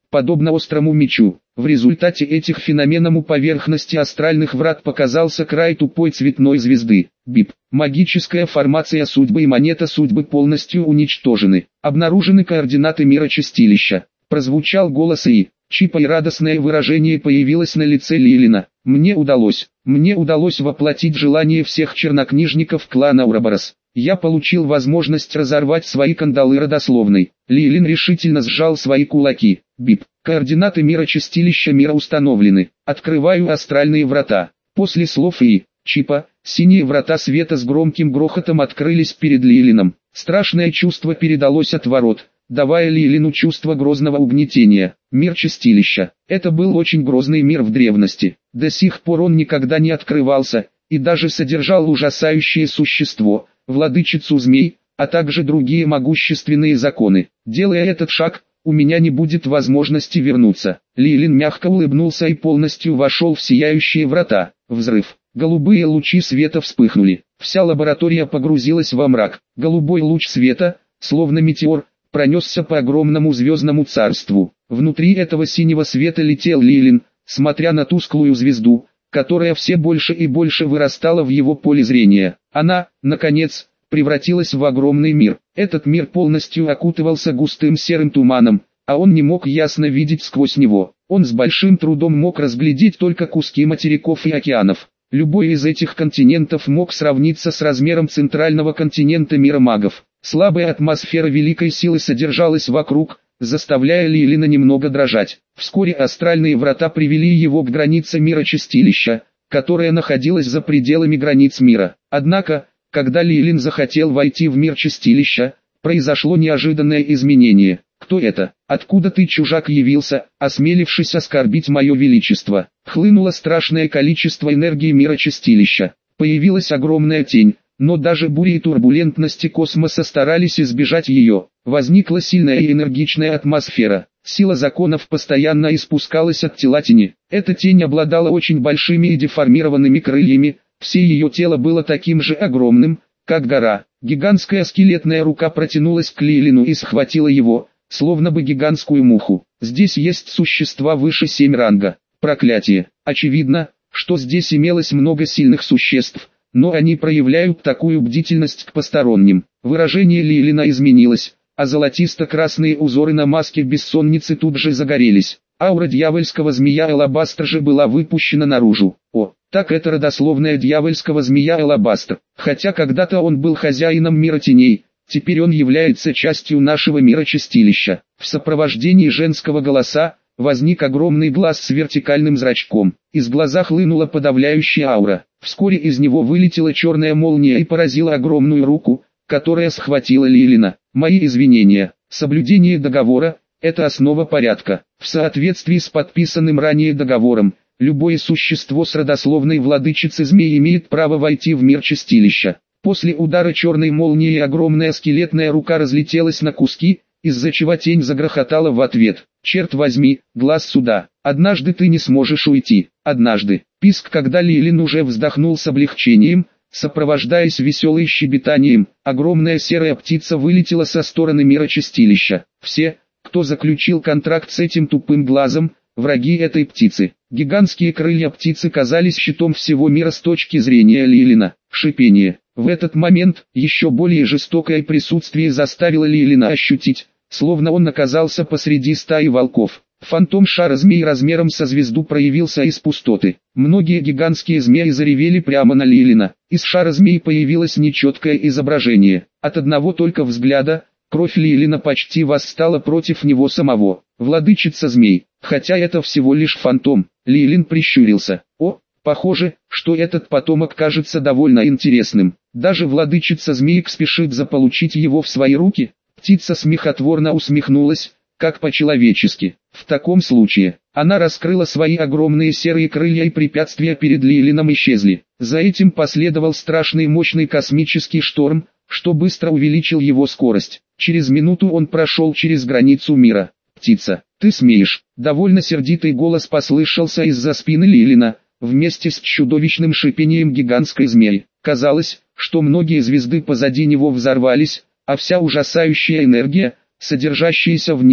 Speaker 1: подобно острому мечу. В результате этих феноменов у поверхности астральных врат показался край тупой цветной звезды. Бип. Магическая формация судьбы и монета судьбы полностью уничтожены. Обнаружены координаты мира чистилища. Прозвучал голос И. Чипа, и радостное выражение появилось на лице Лилина. Мне удалось воплотить желание всех чернокнижников клана Ураборос. Я получил возможность разорвать свои кандалы родословной. Лилин решительно сжал свои кулаки. Бип. Координаты мира чистилища мира установлены. Открываю астральные врата. После слов И. Чипа, синие врата света с громким грохотом открылись перед Лилином. Страшное чувство передалось от ворот, давая Лилину чувство грозного угнетения. Мир чистилища. Это был очень грозный мир в древности. До сих пор он никогда не открывался, и даже содержал ужасающее существо, владычицу змей, а также другие могущественные законы. Делая этот шаг, у меня не будет возможности вернуться. Лилин мягко улыбнулся и полностью вошел в сияющие врата. Взрыв. Голубые лучи света вспыхнули. Вся лаборатория погрузилась во мрак. Голубой луч света, словно метеор, пронесся по огромному звездному царству. Внутри этого синего света летел Лилин, смотря на тусклую звезду, которая все больше и больше вырастала в его поле зрения. Она, наконец, превратилась в огромный мир. Этот мир полностью окутывался густым серым туманом, а он не мог ясно видеть сквозь него. Он с большим трудом мог разглядеть только куски материков и океанов. Любой из этих континентов мог сравниться с размером центрального континента мира магов. Слабая атмосфера великой силы содержалась вокруг, заставляя Лилина немного дрожать. Вскоре астральные врата привели его к границе мира чистилища, которая находилась за пределами границ мира. Однако, когда Лилин захотел войти в мир чистилища, произошло неожиданное изменение. «Кто это? Откуда ты, чужак, явился, осмелившись оскорбить мое величество?» Хлынуло страшное количество энергии мира чистилища. Появилась огромная тень, но даже бури и турбулентности космоса старались избежать ее. Возникла сильная и энергичная атмосфера. Сила законов постоянно испускалась от тела тени. Эта тень обладала очень большими и деформированными крыльями, все ее тело было таким же огромным, как гора. Гигантская скелетная рука протянулась к Лилину и схватила его, словно бы гигантскую муху. Здесь есть существа выше 7 ранга. Проклятие. Очевидно, что здесь имелось много сильных существ, но они проявляют такую бдительность к посторонним. Выражение Лилина изменилось, а золотисто-красные узоры на маске бессонницы тут же загорелись. Аура дьявольского змея Алабастр же была выпущена наружу. О, так это родословная дьявольского змея Алабастр. Хотя когда-то он был хозяином мира теней, теперь он является частью нашего мира чистилища. В сопровождении женского голоса возник огромный глаз с вертикальным зрачком. Из глаза хлынула подавляющая аура. Вскоре из него вылетела черная молния и поразила огромную руку, которая схватила Лилина. Мои извинения. Соблюдение договора – это основа порядка. В соответствии с подписанным ранее договором, любое существо с родословной владычицы змей имеет право войти в мир чистилища. После удара черной молнии огромная скелетная рука разлетелась на куски, из-за чего тень загрохотала в ответ. «Черт возьми, глаз сюда! Однажды ты не сможешь уйти! Однажды!» Писк, когда Лилин уже вздохнул с облегчением, сопровождаясь веселым щебетанием, огромная серая птица вылетела со стороны мира чистилища. Все, кто заключил контракт с этим тупым глазом, враги этой птицы. Гигантские крылья птицы казались щитом всего мира с точки зрения Лилина. Шипение. В этот момент, еще более жестокое присутствие заставило Лилина ощутить, словно он оказался посреди стаи волков. Фантом шара змей размером со звезду проявился из пустоты. Многие гигантские змеи заревели прямо на Лилина. Из шара змей появилось нечеткое изображение. От одного только взгляда, кровь Лилина почти восстала против него самого. Владычица змей. Хотя это всего лишь фантом, Лилин прищурился. О, похоже, что этот потомок кажется довольно интересным. Даже владычица змеек спешит заполучить его в свои руки. Птица смехотворно усмехнулась, как по-человечески. В таком случае, она раскрыла свои огромные серые крылья, и препятствия перед Лилином исчезли. За этим последовал страшный мощный космический шторм, что быстро увеличил его скорость. Через минуту он прошел через границу мира. «Птица, ты смеешь?» Довольно сердитый голос послышался из-за спины Лилина, вместе с чудовищным шипением гигантской змеи. Казалось, что многие звезды позади него взорвались, а вся ужасающая энергия, содержащаяся в них,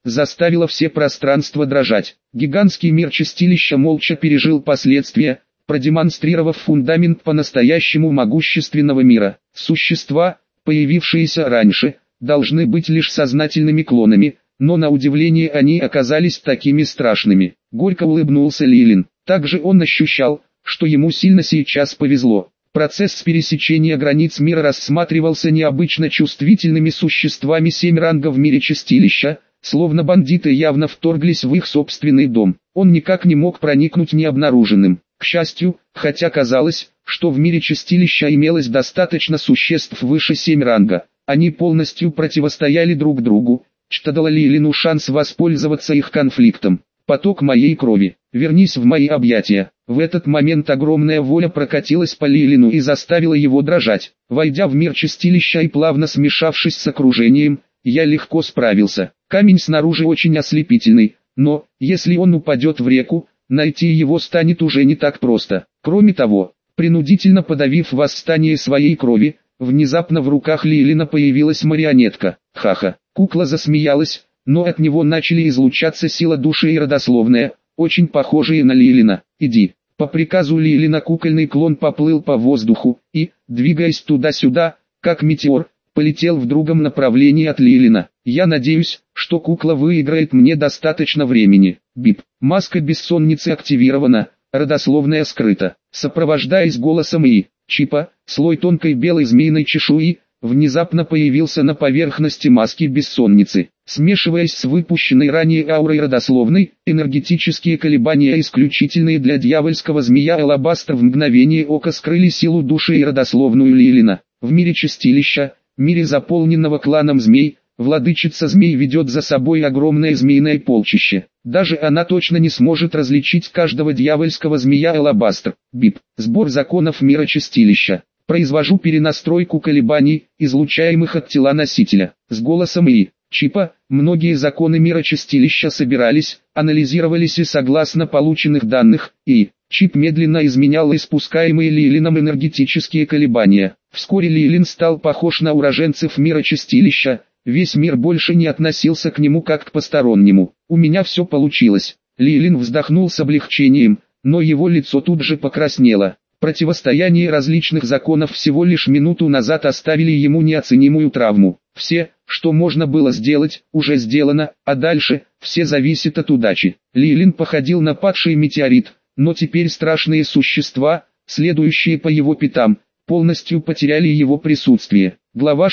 Speaker 1: заставило все пространство дрожать. Гигантский мир чистилища молча пережил последствия, продемонстрировав фундамент по-настоящему могущественного мира. Существа, появившиеся раньше, должны быть лишь сознательными клонами, но на удивление они оказались такими страшными. Горько улыбнулся Лилин. Также он ощущал, что ему сильно сейчас повезло. Процесс пересечения границ мира рассматривался необычно чувствительными существами 7 рангов в мире чистилища, словно бандиты явно вторглись в их собственный дом. Он никак не мог проникнуть необнаруженным. К счастью, хотя казалось, что в мире чистилища имелось достаточно существ выше 7 ранга, они полностью противостояли друг другу, что дало Лилину шанс воспользоваться их конфликтом. Поток моей крови, вернись в мои объятия. В этот момент огромная воля прокатилась по Лилину и заставила его дрожать. Войдя в мир чистилища и плавно смешавшись с окружением, я легко справился. Камень снаружи очень ослепительный, но, если он упадет в реку, найти его станет уже не так просто. Кроме того, принудительно подавив восстание своей крови, внезапно в руках Лилина появилась марионетка. Ха-ха, кукла засмеялась, но от него начали излучаться сила души и родословная, очень похожие на Лилина. «Иди». По приказу Лилина кукольный клон поплыл по воздуху и, двигаясь туда-сюда, как метеор, полетел в другом направлении от Лилина. Я надеюсь, что кукла выиграет мне достаточно времени. Бип. Маска бессонницы активирована, родословная скрыта. Сопровождаясь голосом и чипа, слой тонкой белой змеиной чешуи, внезапно появился на поверхности маски бессонницы. Смешиваясь с выпущенной ранее аурой родословной, энергетические колебания, исключительные для дьявольского змея Алабастр, в мгновение ока скрыли силу души и родословную Лилина. В мире чистилища, мире заполненного кланом змей, владычица змей ведет за собой огромное змеиное полчище. Даже она точно не сможет различить каждого дьявольского змея Алабастр. Бип. Сбор законов мира чистилища. Произвожу перенастройку колебаний, излучаемых от тела носителя. С голосом и чипа, многие законы мира чистилища собирались, анализировались и согласно полученных данных, и чип медленно изменял испускаемые Лилином энергетические колебания. Вскоре Лилин стал похож на уроженцев мира чистилища, весь мир больше не относился к нему как к постороннему. У меня все получилось. Лилин вздохнул с облегчением, но его лицо тут же покраснело. Противостояние различных законов всего лишь минуту назад оставили ему неоценимую травму. Все, что можно было сделать, уже сделано, а дальше, все зависит от удачи. Лилин походил на падший метеорит, но теперь страшные существа, следующие по его пятам, полностью потеряли его присутствие. Глава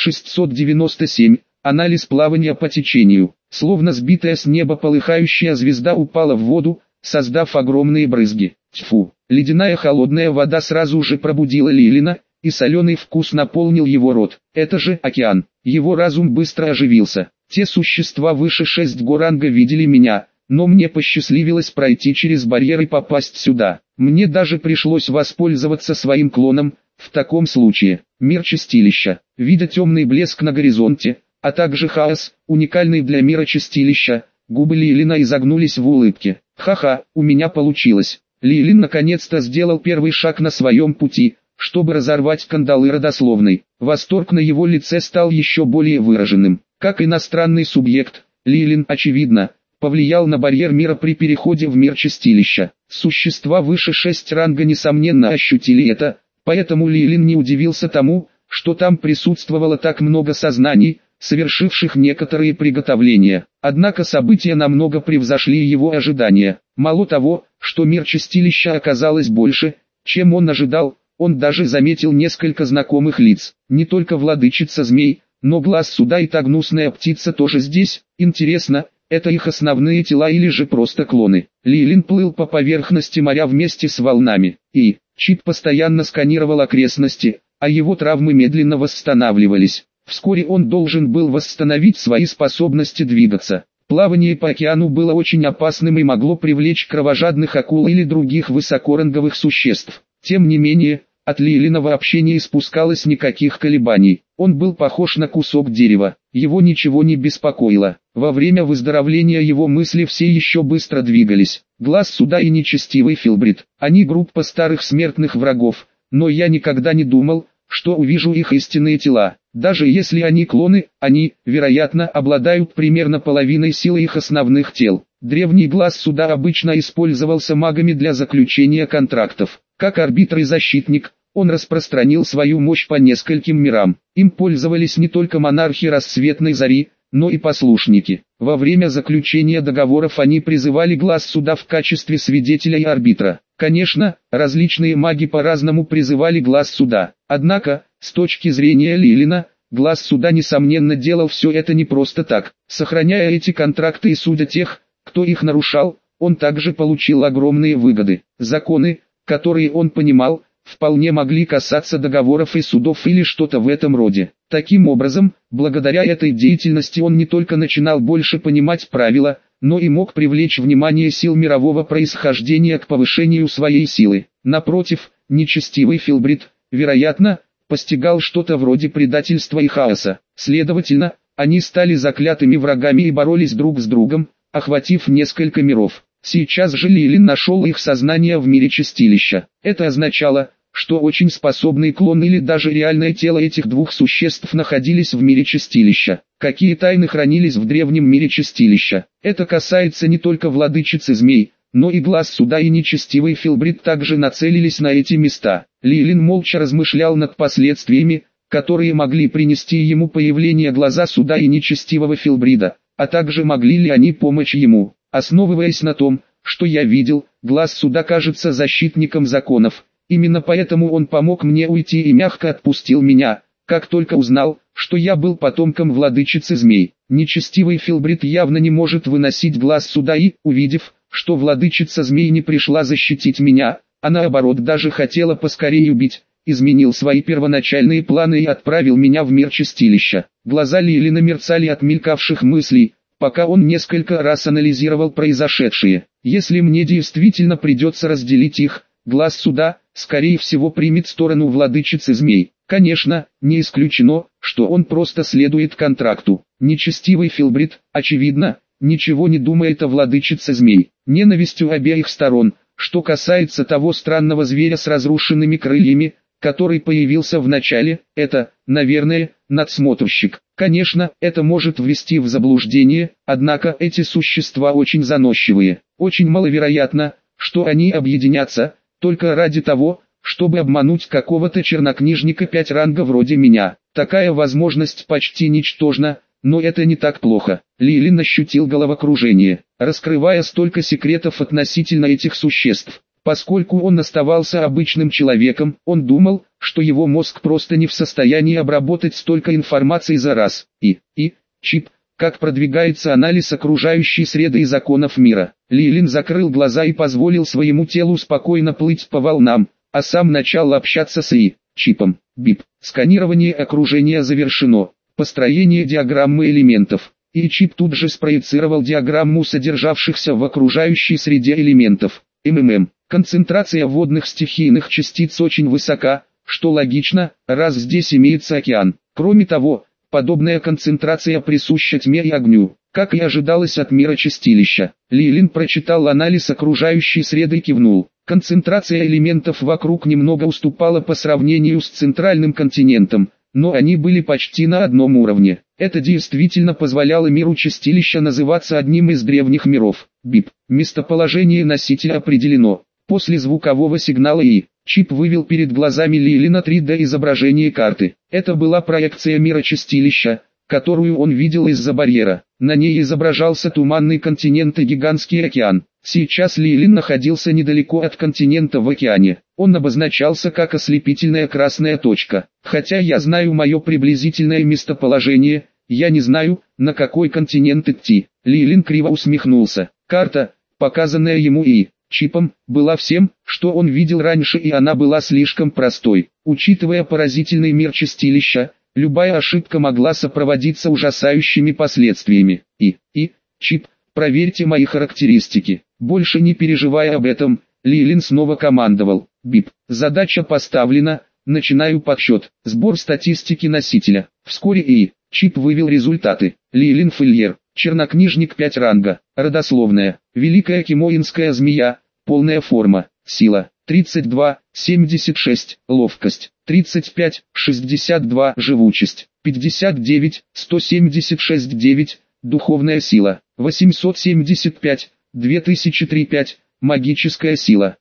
Speaker 1: 697. Анализ плавания по течению. Словно сбитая с неба полыхающая звезда упала в воду, создав огромные брызги. Тьфу! Ледяная холодная вода сразу же пробудила Лилина, и соленый вкус наполнил его рот. Это же океан. Его разум быстро оживился. Те существа выше 6 ранга видели меня, но мне посчастливилось пройти через барьер и попасть сюда. Мне даже пришлось воспользоваться своим клоном. В таком случае, мир чистилища, видя темный блеск на горизонте, а также хаос, уникальный для мира чистилища, губы Лилина изогнулись в улыбке. Ха-ха, у меня получилось. Лилин наконец-то сделал первый шаг на своем пути, чтобы разорвать кандалы родословной. Восторг на его лице стал еще более выраженным. Как иностранный субъект, Лилин, очевидно, повлиял на барьер мира при переходе в мир чистилища. Существа выше 6 ранга несомненно ощутили это, поэтому Лилин не удивился тому, что там присутствовало так много сознаний, совершивших некоторые приготовления. Однако события намного превзошли его ожидания. Мало того, что мир чистилища оказалось больше, чем он ожидал, он даже заметил несколько знакомых лиц. Не только владычица змей, но глаз суда и та гнусная птица тоже здесь. Интересно, это их основные тела или же просто клоны? Лилин плыл по поверхности моря вместе с волнами, и чип постоянно сканировал окрестности, а его травмы медленно восстанавливались. Вскоре он должен был восстановить свои способности двигаться. Плавание по океану было очень опасным и могло привлечь кровожадных акул или других высокоранговых существ. Тем не менее, от Лилина вообще не испускалось никаких колебаний. Он был похож на кусок дерева. Его ничего не беспокоило. Во время выздоровления его мысли все еще быстро двигались. Глаз суда и нечестивый Филбрид. Они группа старых смертных врагов, но я никогда не думал, что увижу их истинные тела. Даже если они клоны, они, вероятно, обладают примерно половиной силы их основных тел. Древний глаз суда обычно использовался магами для заключения контрактов. Как арбитр и защитник, он распространил свою мощь по нескольким мирам. Им пользовались не только монархи рассветной зари, но и послушники. Во время заключения договоров они призывали глаз суда в качестве свидетеля и арбитра. Конечно, различные маги по-разному призывали глаз суда. Однако, с точки зрения Лилина, глаз суда несомненно делал все это не просто так. Сохраняя эти контракты и судя тех, кто их нарушал, он также получил огромные выгоды. Законы, которые он понимал, вполне могли касаться договоров и судов или что-то в этом роде. Таким образом, благодаря этой деятельности он не только начинал больше понимать правила, но и мог привлечь внимание сил мирового происхождения к повышению своей силы. Напротив, нечестивый Филбрид, вероятно, постигал что-то вроде предательства и хаоса. Следовательно, они стали заклятыми врагами и боролись друг с другом, охватив несколько миров. Сейчас же Лилин нашел их сознание в мире чистилища. Это означало, что очень способный клон или даже реальное тело этих двух существ находились в мире чистилища. Какие тайны хранились в древнем мире чистилища? Это касается не только владычицы змей, но и глаз суда и нечестивый Филбрид также нацелились на эти места. Лилин молча размышлял над последствиями, которые могли принести ему появление глаза суда и нечестивого Филбрида, а также могли ли они помочь ему. Основываясь на том, что я видел, глаз суда кажется защитником законов. Именно поэтому он помог мне уйти и мягко отпустил меня, как только узнал, что я был потомком владычицы змей. Нечестивый Филбрид явно не может выносить глаз суда и, увидев, что владычица змей не пришла защитить меня, а наоборот даже хотела поскорее убить, изменил свои первоначальные планы и отправил меня в мир чистилища. Глаза Лилина мерцали от мелькавших мыслей, пока он несколько раз анализировал произошедшее. Если мне действительно придется разделить их, глаз суда, скорее всего, примет сторону владычицы змей. Конечно, не исключено, что он просто следует контракту. Нечестивый Филбрид, очевидно, ничего не думает о владычице змей. Ненавистью обеих сторон. Что касается того странного зверя с разрушенными крыльями, который появился в начале, это, наверное, надсмотрщик. Конечно, это может ввести в заблуждение, однако эти существа очень заносчивые. Очень маловероятно, что они объединятся, только ради того, чтобы обмануть какого-то чернокнижника 5 ранга вроде меня. Такая возможность почти ничтожна, но это не так плохо. Лилин ощутил головокружение, раскрывая столько секретов относительно этих существ. Поскольку он оставался обычным человеком, он думал, что его мозг просто не в состоянии обработать столько информации за раз. Чип, как продвигается анализ окружающей среды и законов мира. Лилин закрыл глаза и позволил своему телу спокойно плыть по волнам, а сам начал общаться с Чипом. Бип. Сканирование окружения завершено. Построение диаграммы элементов. Чип тут же спроецировал диаграмму содержавшихся в окружающей среде элементов. Концентрация водных стихийных частиц очень высока, что логично, раз здесь имеется океан. Кроме того, подобная концентрация присуща тьме и огню, как и ожидалось от мира чистилища. Лилин прочитал анализ окружающей среды и кивнул. Концентрация элементов вокруг немного уступала по сравнению с центральным континентом, но они были почти на одном уровне. Это действительно позволяло миру чистилища называться одним из древних миров. Бип. Местоположение носителя определено. После звукового сигнала Чип вывел перед глазами Лилина 3D изображение карты. Это была проекция мира чистилища, которую он видел из-за барьера. На ней изображался туманный континент и гигантский океан. Сейчас Лилин находился недалеко от континента в океане. Он обозначался как ослепительная красная точка. Хотя я знаю мое приблизительное местоположение, я не знаю, на какой континент идти. Лилин криво усмехнулся. Карта, показанная ему Чипом, была всем, что он видел раньше, и она была слишком простой. Учитывая поразительный мир чистилища, любая ошибка могла сопроводиться ужасающими последствиями. Чип, проверьте мои характеристики. Больше не переживая об этом, Лилин снова командовал. Бип. Задача поставлена, начинаю подсчет. Сбор статистики носителя. Вскоре Чип вывел результаты. Лилин Фильер. Чернокнижник 5 ранга. Родословная. Великая кимоинская змея. Полная форма. Сила. 32, 76, ловкость, 35, 62, живучесть, 59, 176, 9, духовная сила, 875, 2003, 5, магическая сила,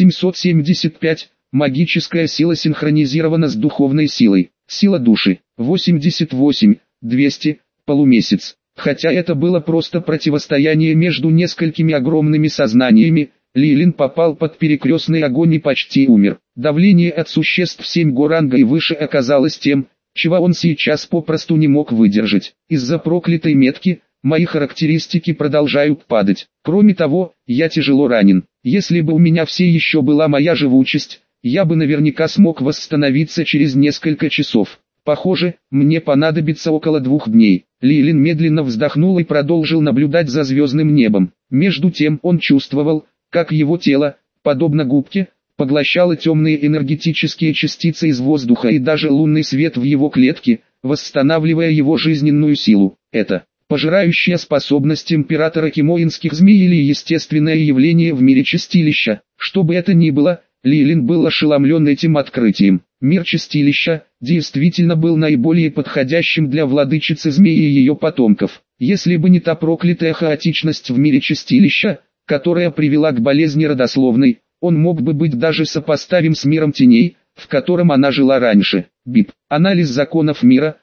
Speaker 1: 875, магическая сила синхронизирована с духовной силой, сила души, 88, 200, полумесяц. Хотя это было просто противостояние между несколькими огромными сознаниями, Лилин попал под перекрестный огонь и почти умер. Давление от существ 7 ранга и выше оказалось тем, чего он сейчас попросту не мог выдержать. Из-за проклятой метки, мои характеристики продолжают падать. Кроме того, я тяжело ранен. Если бы у меня все еще была моя живучесть, я бы наверняка смог восстановиться через несколько часов. Похоже, мне понадобится около 2 дней. Лилин медленно вздохнул и продолжил наблюдать за звездным небом. Между тем он чувствовал, как его тело, подобно губке, поглощало темные энергетические частицы из воздуха и даже лунный свет в его клетке, восстанавливая его жизненную силу. Это пожирающая способность императора кимоинских змей или естественное явление в мире чистилища. Что бы это ни было, Лилин был ошеломлен этим открытием. Мир чистилища действительно был наиболее подходящим для владычицы змеи и ее потомков. Если бы не та проклятая хаотичность в мире чистилища, которая привела к болезни родословной, он мог бы быть даже сопоставим с миром теней, в котором она жила раньше. БИП. Анализ законов мира,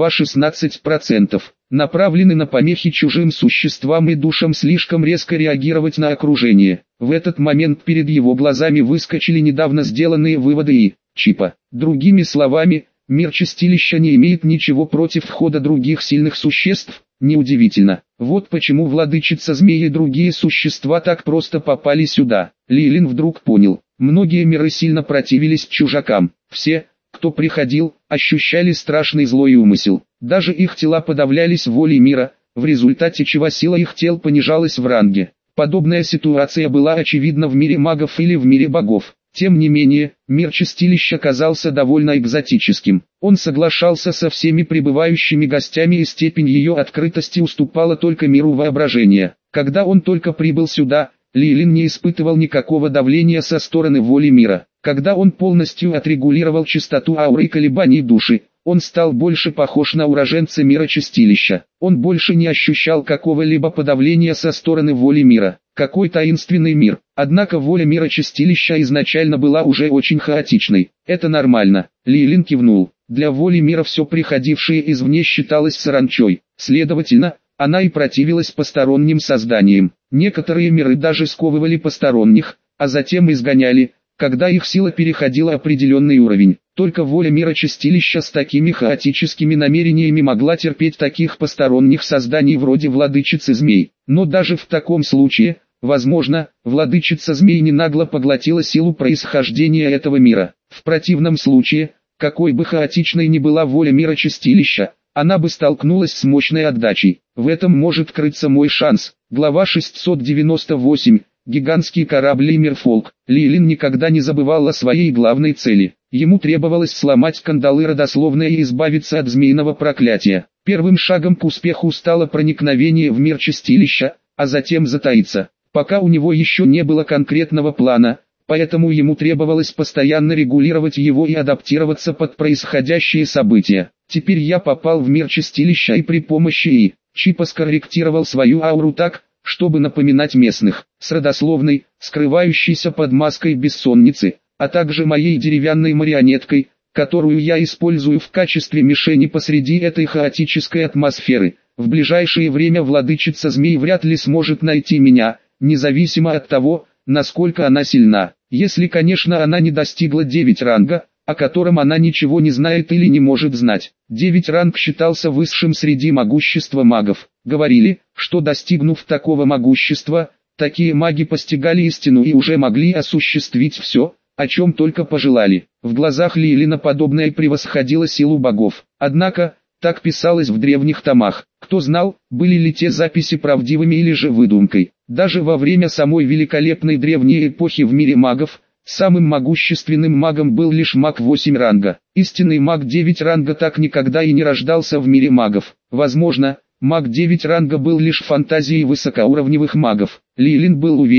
Speaker 1: 2,16%. Направлены на помехи чужим существам и душам слишком резко реагировать на окружение. В этот момент перед его глазами выскочили недавно сделанные выводы и чипа. Другими словами, мир чистилища не имеет ничего против входа других сильных существ. Неудивительно. Вот почему владычица змеи и другие существа так просто попали сюда. Лилин вдруг понял. Многие миры сильно противились чужакам. Все, кто приходил, ощущали страшный злой умысел. Даже их тела подавлялись волей мира, в результате чего сила их тел понижалась в ранге. Подобная ситуация была очевидна в мире магов или в мире богов. Тем не менее, мир чистилища казался довольно экзотическим. Он соглашался со всеми прибывающими гостями и степень ее открытости уступала только миру воображения. Когда он только прибыл сюда, Лилин не испытывал никакого давления со стороны воли мира. Когда он полностью отрегулировал частоту ауры и колебаний души, он стал больше похож на уроженца мира чистилища. Он больше не ощущал какого-либо подавления со стороны воли мира. Какой таинственный мир. Однако воля мира чистилища изначально была уже очень хаотичной. Это нормально. Лилин кивнул. Для воли мира все приходившее извне считалось саранчой. Следовательно, она и противилась посторонним созданиям. Некоторые миры даже сковывали посторонних, а затем изгоняли, когда их сила переходила определенный уровень. Только воля мира чистилища с такими хаотическими намерениями могла терпеть таких посторонних созданий вроде владычицы змей. Но даже в таком случае, возможно, владычица змей не нагло поглотила силу происхождения этого мира. В противном случае, какой бы хаотичной ни была воля мира чистилища, она бы столкнулась с мощной отдачей. В этом может крыться мой шанс. Глава 698. Гигантский корабль Мирфолк. Лилин никогда не забывал о своей главной цели. Ему требовалось сломать кандалы родословной и избавиться от змеиного проклятия. Первым шагом к успеху стало проникновение в мир чистилища, а затем затаиться. Пока у него еще не было конкретного плана, поэтому ему требовалось постоянно регулировать его и адаптироваться под происходящие события. Теперь я попал в мир чистилища и при помощи чипа скорректировал свою ауру так, чтобы напоминать местных, с родословной, скрывающейся под маской бессонницы, а также моей деревянной марионеткой, которую я использую в качестве мишени посреди этой хаотической атмосферы. В ближайшее время владычица змей вряд ли сможет найти меня, независимо от того, насколько она сильна. Если, конечно, она не достигла 9 ранга, о котором она ничего не знает или не может знать. 9 ранг считался высшим среди могущества магов. Говорили, что достигнув такого могущества, такие маги постигали истину и уже могли осуществить все, о чем только пожелали. В глазах Лилина подобное превосходило силу богов. Однако, так писалось в древних томах. Кто знал, были ли те записи правдивыми или же выдумкой. Даже во время самой великолепной древней эпохи в мире магов, самым могущественным магом был лишь маг 8 ранга. Истинный маг 9 ранга так никогда и не рождался в мире магов. Возможно, маг 9 ранга был лишь фантазией высокоуровневых магов. Лилин был уверен,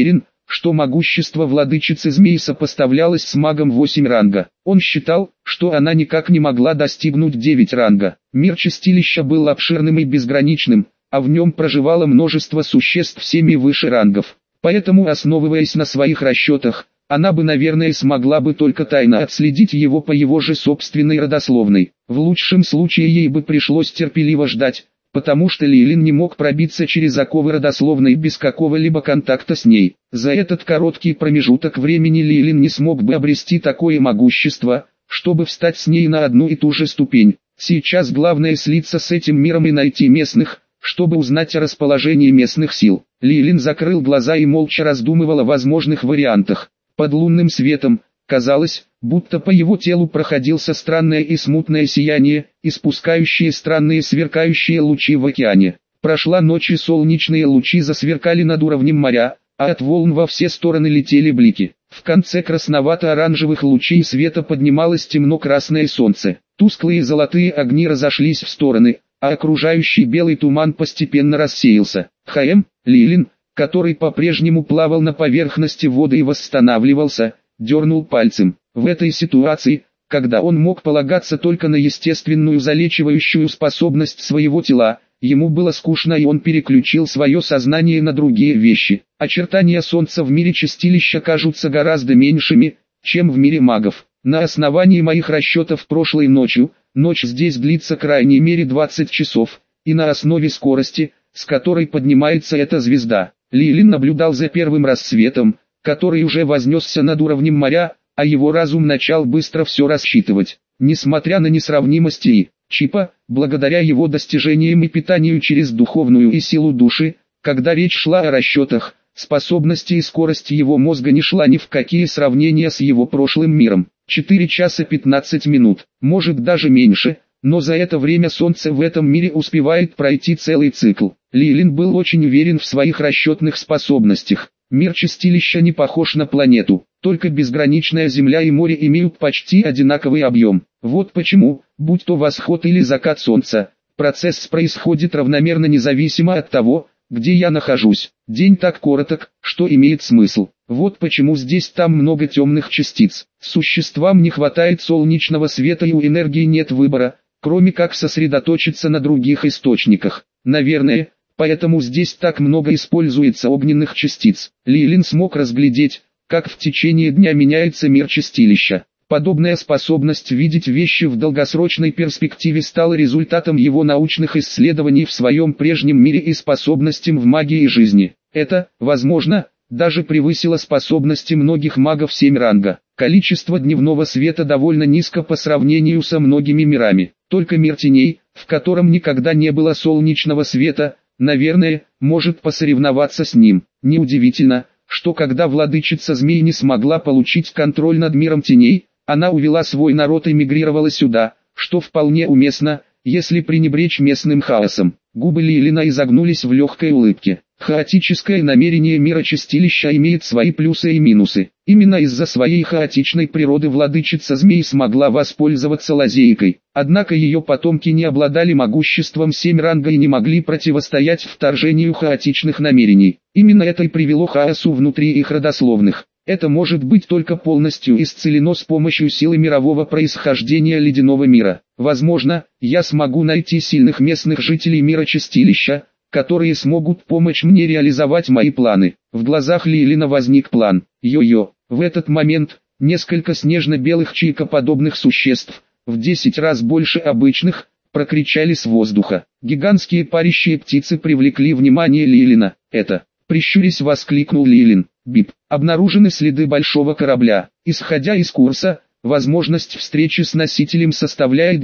Speaker 1: что могущество владычицы змей сопоставлялось с магом 8 ранга. Он считал, что она никак не могла достигнуть 9 ранга. Мир чистилища был обширным и безграничным, а в нем проживало множество существ 7 и выше рангов. Поэтому, основываясь на своих расчетах, она бы, наверное, смогла бы только тайно отследить его по его же собственной родословной. В лучшем случае ей бы пришлось терпеливо ждать, потому что Лилин не мог пробиться через оковы родословной без какого-либо контакта с ней. За этот короткий промежуток времени Лилин не смог бы обрести такое могущество, чтобы встать с ней на одну и ту же ступень. Сейчас главное слиться с этим миром и найти местных, чтобы узнать о расположении местных сил. Лилин закрыл глаза и молча раздумывал о возможных вариантах. Под лунным светом, казалось, будто по его телу проходило странное и смутное сияние, испускающее странные сверкающие лучи в океане. Прошла ночь и солнечные лучи засверкали над уровнем моря, а от волн во все стороны летели блики. В конце красновато-оранжевых лучей света поднималось темно-красное солнце. Тусклые золотые огни разошлись в стороны, а окружающий белый туман постепенно рассеялся. Лилин, который по-прежнему плавал на поверхности воды и восстанавливался, дернул пальцем. В этой ситуации, когда он мог полагаться только на естественную залечивающую способность своего тела, ему было скучно и он переключил свое сознание на другие вещи. Очертания солнца в мире чистилища кажутся гораздо меньшими, чем в мире магов. На основании моих расчетов прошлой ночью, ночь здесь длится крайней мере 20 часов, и на основе скорости, с которой поднимается эта звезда, Лилин наблюдал за первым рассветом, который уже вознесся над уровнем моря, а его разум начал быстро все рассчитывать. Несмотря на несравнимости и Чипа, благодаря его достижениям и питанию через духовную и силу души, когда речь шла о расчетах, способности и скорости его мозга не шла ни в какие сравнения с его прошлым миром. 4 часа 15 минут, может даже меньше, но за это время Солнце в этом мире успевает пройти целый цикл. Лилин был очень уверен в своих расчетных способностях. Мир чистилища не похож на планету, только безграничная Земля и море имеют почти одинаковый объем. Вот почему, будь то восход или закат Солнца, процесс происходит равномерно независимо от того, где я нахожусь. День так короток, что имеет смысл. Вот почему здесь там много темных частиц. Существам не хватает солнечного света и у энергии нет выбора, кроме как сосредоточиться на других источниках. Наверное, поэтому здесь так много используется огненных частиц. Лилин смог разглядеть, как в течение дня меняется мир чистилища. Подобная способность видеть вещи в долгосрочной перспективе стала результатом его научных исследований в своем прежнем мире и способностям в магии и жизни. Это, возможно, даже превысило способности многих магов 7 ранга. Количество дневного света довольно низко по сравнению со многими мирами. Только мир теней, в котором никогда не было солнечного света, наверное, может посоревноваться с ним. Неудивительно, что когда владычица змей не смогла получить контроль над миром теней, она увела свой народ и мигрировала сюда, что вполне уместно, если пренебречь местным хаосом. Губы Лилина изогнулись в легкой улыбке. Хаотическое намерение мира чистилища имеет свои плюсы и минусы. Именно из-за своей хаотичной природы владычица змей смогла воспользоваться лазейкой. Однако ее потомки не обладали могуществом 7 ранга и не могли противостоять вторжению хаотичных намерений. Именно это и привело хаосу внутри их родословных. Это может быть только полностью исцелено с помощью силы мирового происхождения ледяного мира. Возможно, я смогу найти сильных местных жителей мира чистилища, которые смогут помочь мне реализовать мои планы. В глазах Лилина возник план. Йо-йо. В этот момент, несколько снежно-белых чайкоподобных существ, в 10 раз больше обычных, прокричали с воздуха. Гигантские парящие птицы привлекли внимание Лилина. Это, прищурясь, воскликнул Лилин. Бип. Обнаружены следы большого корабля. Исходя из курса, возможность встречи с носителем составляет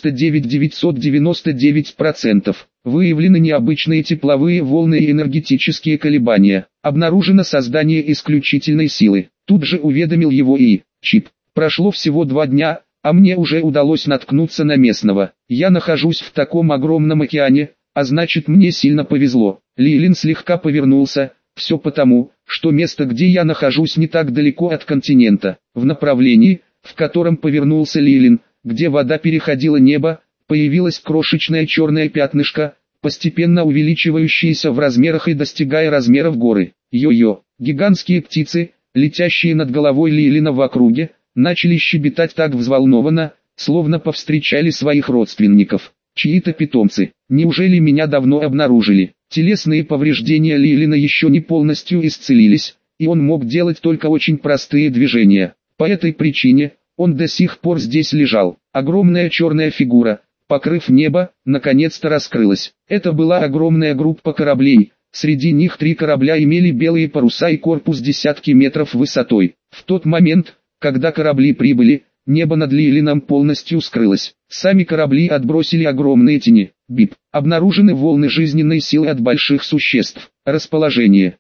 Speaker 1: 99,999%. Выявлены необычные тепловые волны и энергетические колебания. Обнаружено создание исключительной силы. Тут же уведомил его и Чип. Прошло всего 2 дня, а мне уже удалось наткнуться на местного. Я нахожусь в таком огромном океане, а значит мне сильно повезло. Лилин слегка повернулся. Все потому, что место, где я нахожусь, не так далеко от континента. В направлении, в котором повернулся Лилин, где вода переходила небо, появилось крошечное черное пятнышко, постепенно увеличивающееся в размерах и достигая размеров горы. Йо-йо, Гигантские птицы, летящие над головой Лилина в округе, начали щебетать так взволнованно, словно повстречали своих родственников. Чьи-то питомцы. Неужели меня давно обнаружили? Телесные повреждения Лилина еще не полностью исцелились, и он мог делать только очень простые движения. По этой причине, он до сих пор здесь лежал. Огромная черная фигура, покрыв небо, наконец-то раскрылась. Это была огромная группа кораблей. Среди них 3 корабля имели белые паруса и корпус десятки метров высотой. В тот момент, когда корабли прибыли, небо над Лилином полностью скрылось. Сами корабли отбросили огромные тени. Бип. Обнаружены волны жизненной силы от больших существ. Расположение.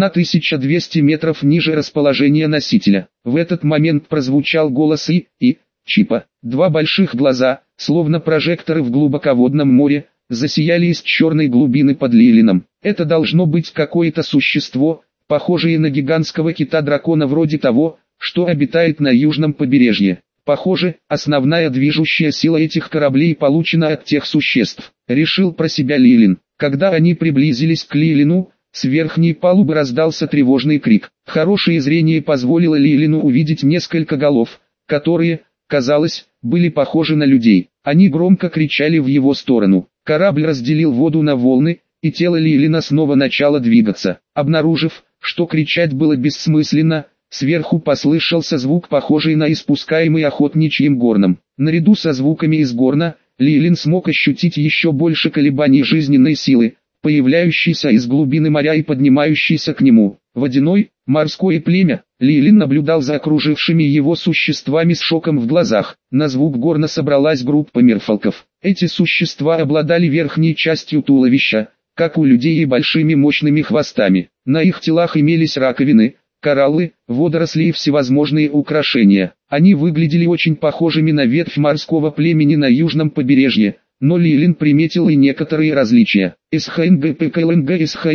Speaker 1: 1200 метров ниже расположения носителя. В этот момент прозвучал голос И. Чипа. 2 больших глаза, словно прожекторы в глубоководном море, засияли из черной глубины под Лилином. Это должно быть какое-то существо, похожее на гигантского кита-дракона вроде того, что обитает на южном побережье. Похоже, основная движущая сила этих кораблей получена от тех существ, решил про себя Лилин. Когда они приблизились к Лилину, с верхней палубы раздался тревожный крик. Хорошее зрение позволило Лилину увидеть несколько голов, которые, казалось, были похожи на людей. Они громко кричали в его сторону. Корабль разделил воду на волны, и тело Лилина снова начало двигаться. Обнаружив, что кричать было бессмысленно, сверху послышался звук, похожий на испускаемый охотничьим горном. Наряду со звуками из горна, Лилин смог ощутить еще больше колебаний жизненной силы, появляющейся из глубины моря и поднимающейся к нему. Водяной, морское племя. Лилин наблюдал за окружившими его существами с шоком в глазах. На звук горна собралась группа мерфолков. Эти существа обладали верхней частью туловища, как у людей, и большими мощными хвостами. На их телах имелись раковины, кораллы, водоросли и всевозможные украшения. Они выглядели очень похожими на ветвь морского племени на южном побережье, но Лилин приметил и некоторые различия. СХНГПКЛНГ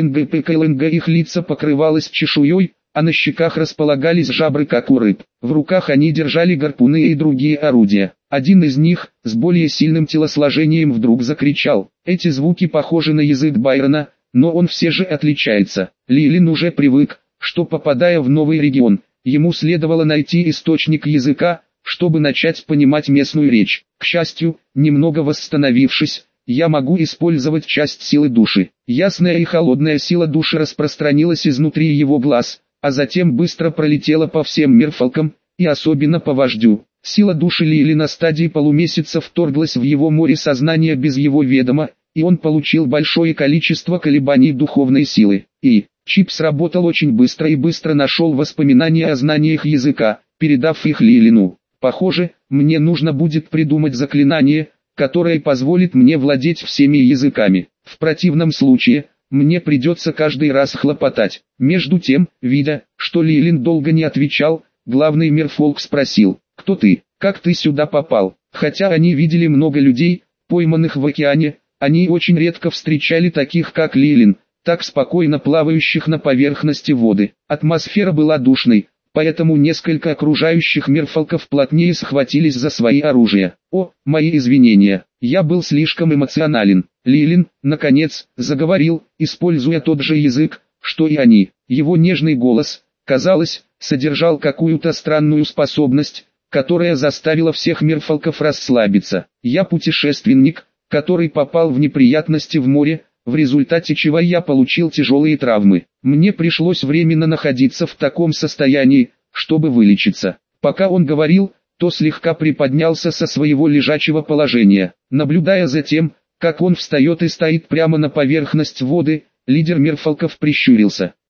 Speaker 1: их лица покрывалось чешуей, а на щеках располагались жабры, как у рыб. В руках они держали гарпуны и другие орудия. Один из них, с более сильным телосложением, вдруг закричал. Эти звуки похожи на язык Байрона, но он все же отличается. Лилин уже привык, что, попадая в новый регион, ему следовало найти источник языка, чтобы начать понимать местную речь. К счастью, немного восстановившись, я могу использовать часть силы души. Ясная и холодная сила души распространилась изнутри его глаз, а затем быстро пролетела по всем мерфолкам, и особенно по вождю. Сила души Лили на стадии полумесяца вторглась в его море сознания без его ведома, и он получил большое количество колебаний духовной силы. Чип сработал очень быстро и быстро нашел воспоминания о знаниях языка, передав их Лилину. Похоже, мне нужно будет придумать заклинание, которое позволит мне владеть всеми языками. В противном случае, мне придется каждый раз хлопотать. Между тем, видя, что Лилин долго не отвечал, главный мерфолк спросил: «Кто ты? Как ты сюда попал?» Хотя они видели много людей, пойманных в океане, они очень редко встречали таких, как Лилин, так спокойно плавающих на поверхности воды. Атмосфера была душной, поэтому несколько окружающих мерфолков плотнее схватились за свои оружия. «О, мои извинения, я был слишком эмоционален». Лилин, наконец, заговорил, используя тот же язык, что и они. Его нежный голос, казалось, содержал какую-то странную способность, которая заставила всех мерфолков расслабиться. «Я путешественник, который попал в неприятности в море, в результате чего я получил тяжелые травмы. Мне пришлось временно находиться в таком состоянии, чтобы вылечиться». Пока он говорил, то слегка приподнялся со своего лежачего положения. Наблюдая за тем, как он встает и стоит прямо на поверхность воды, лидер мерфолков прищурился.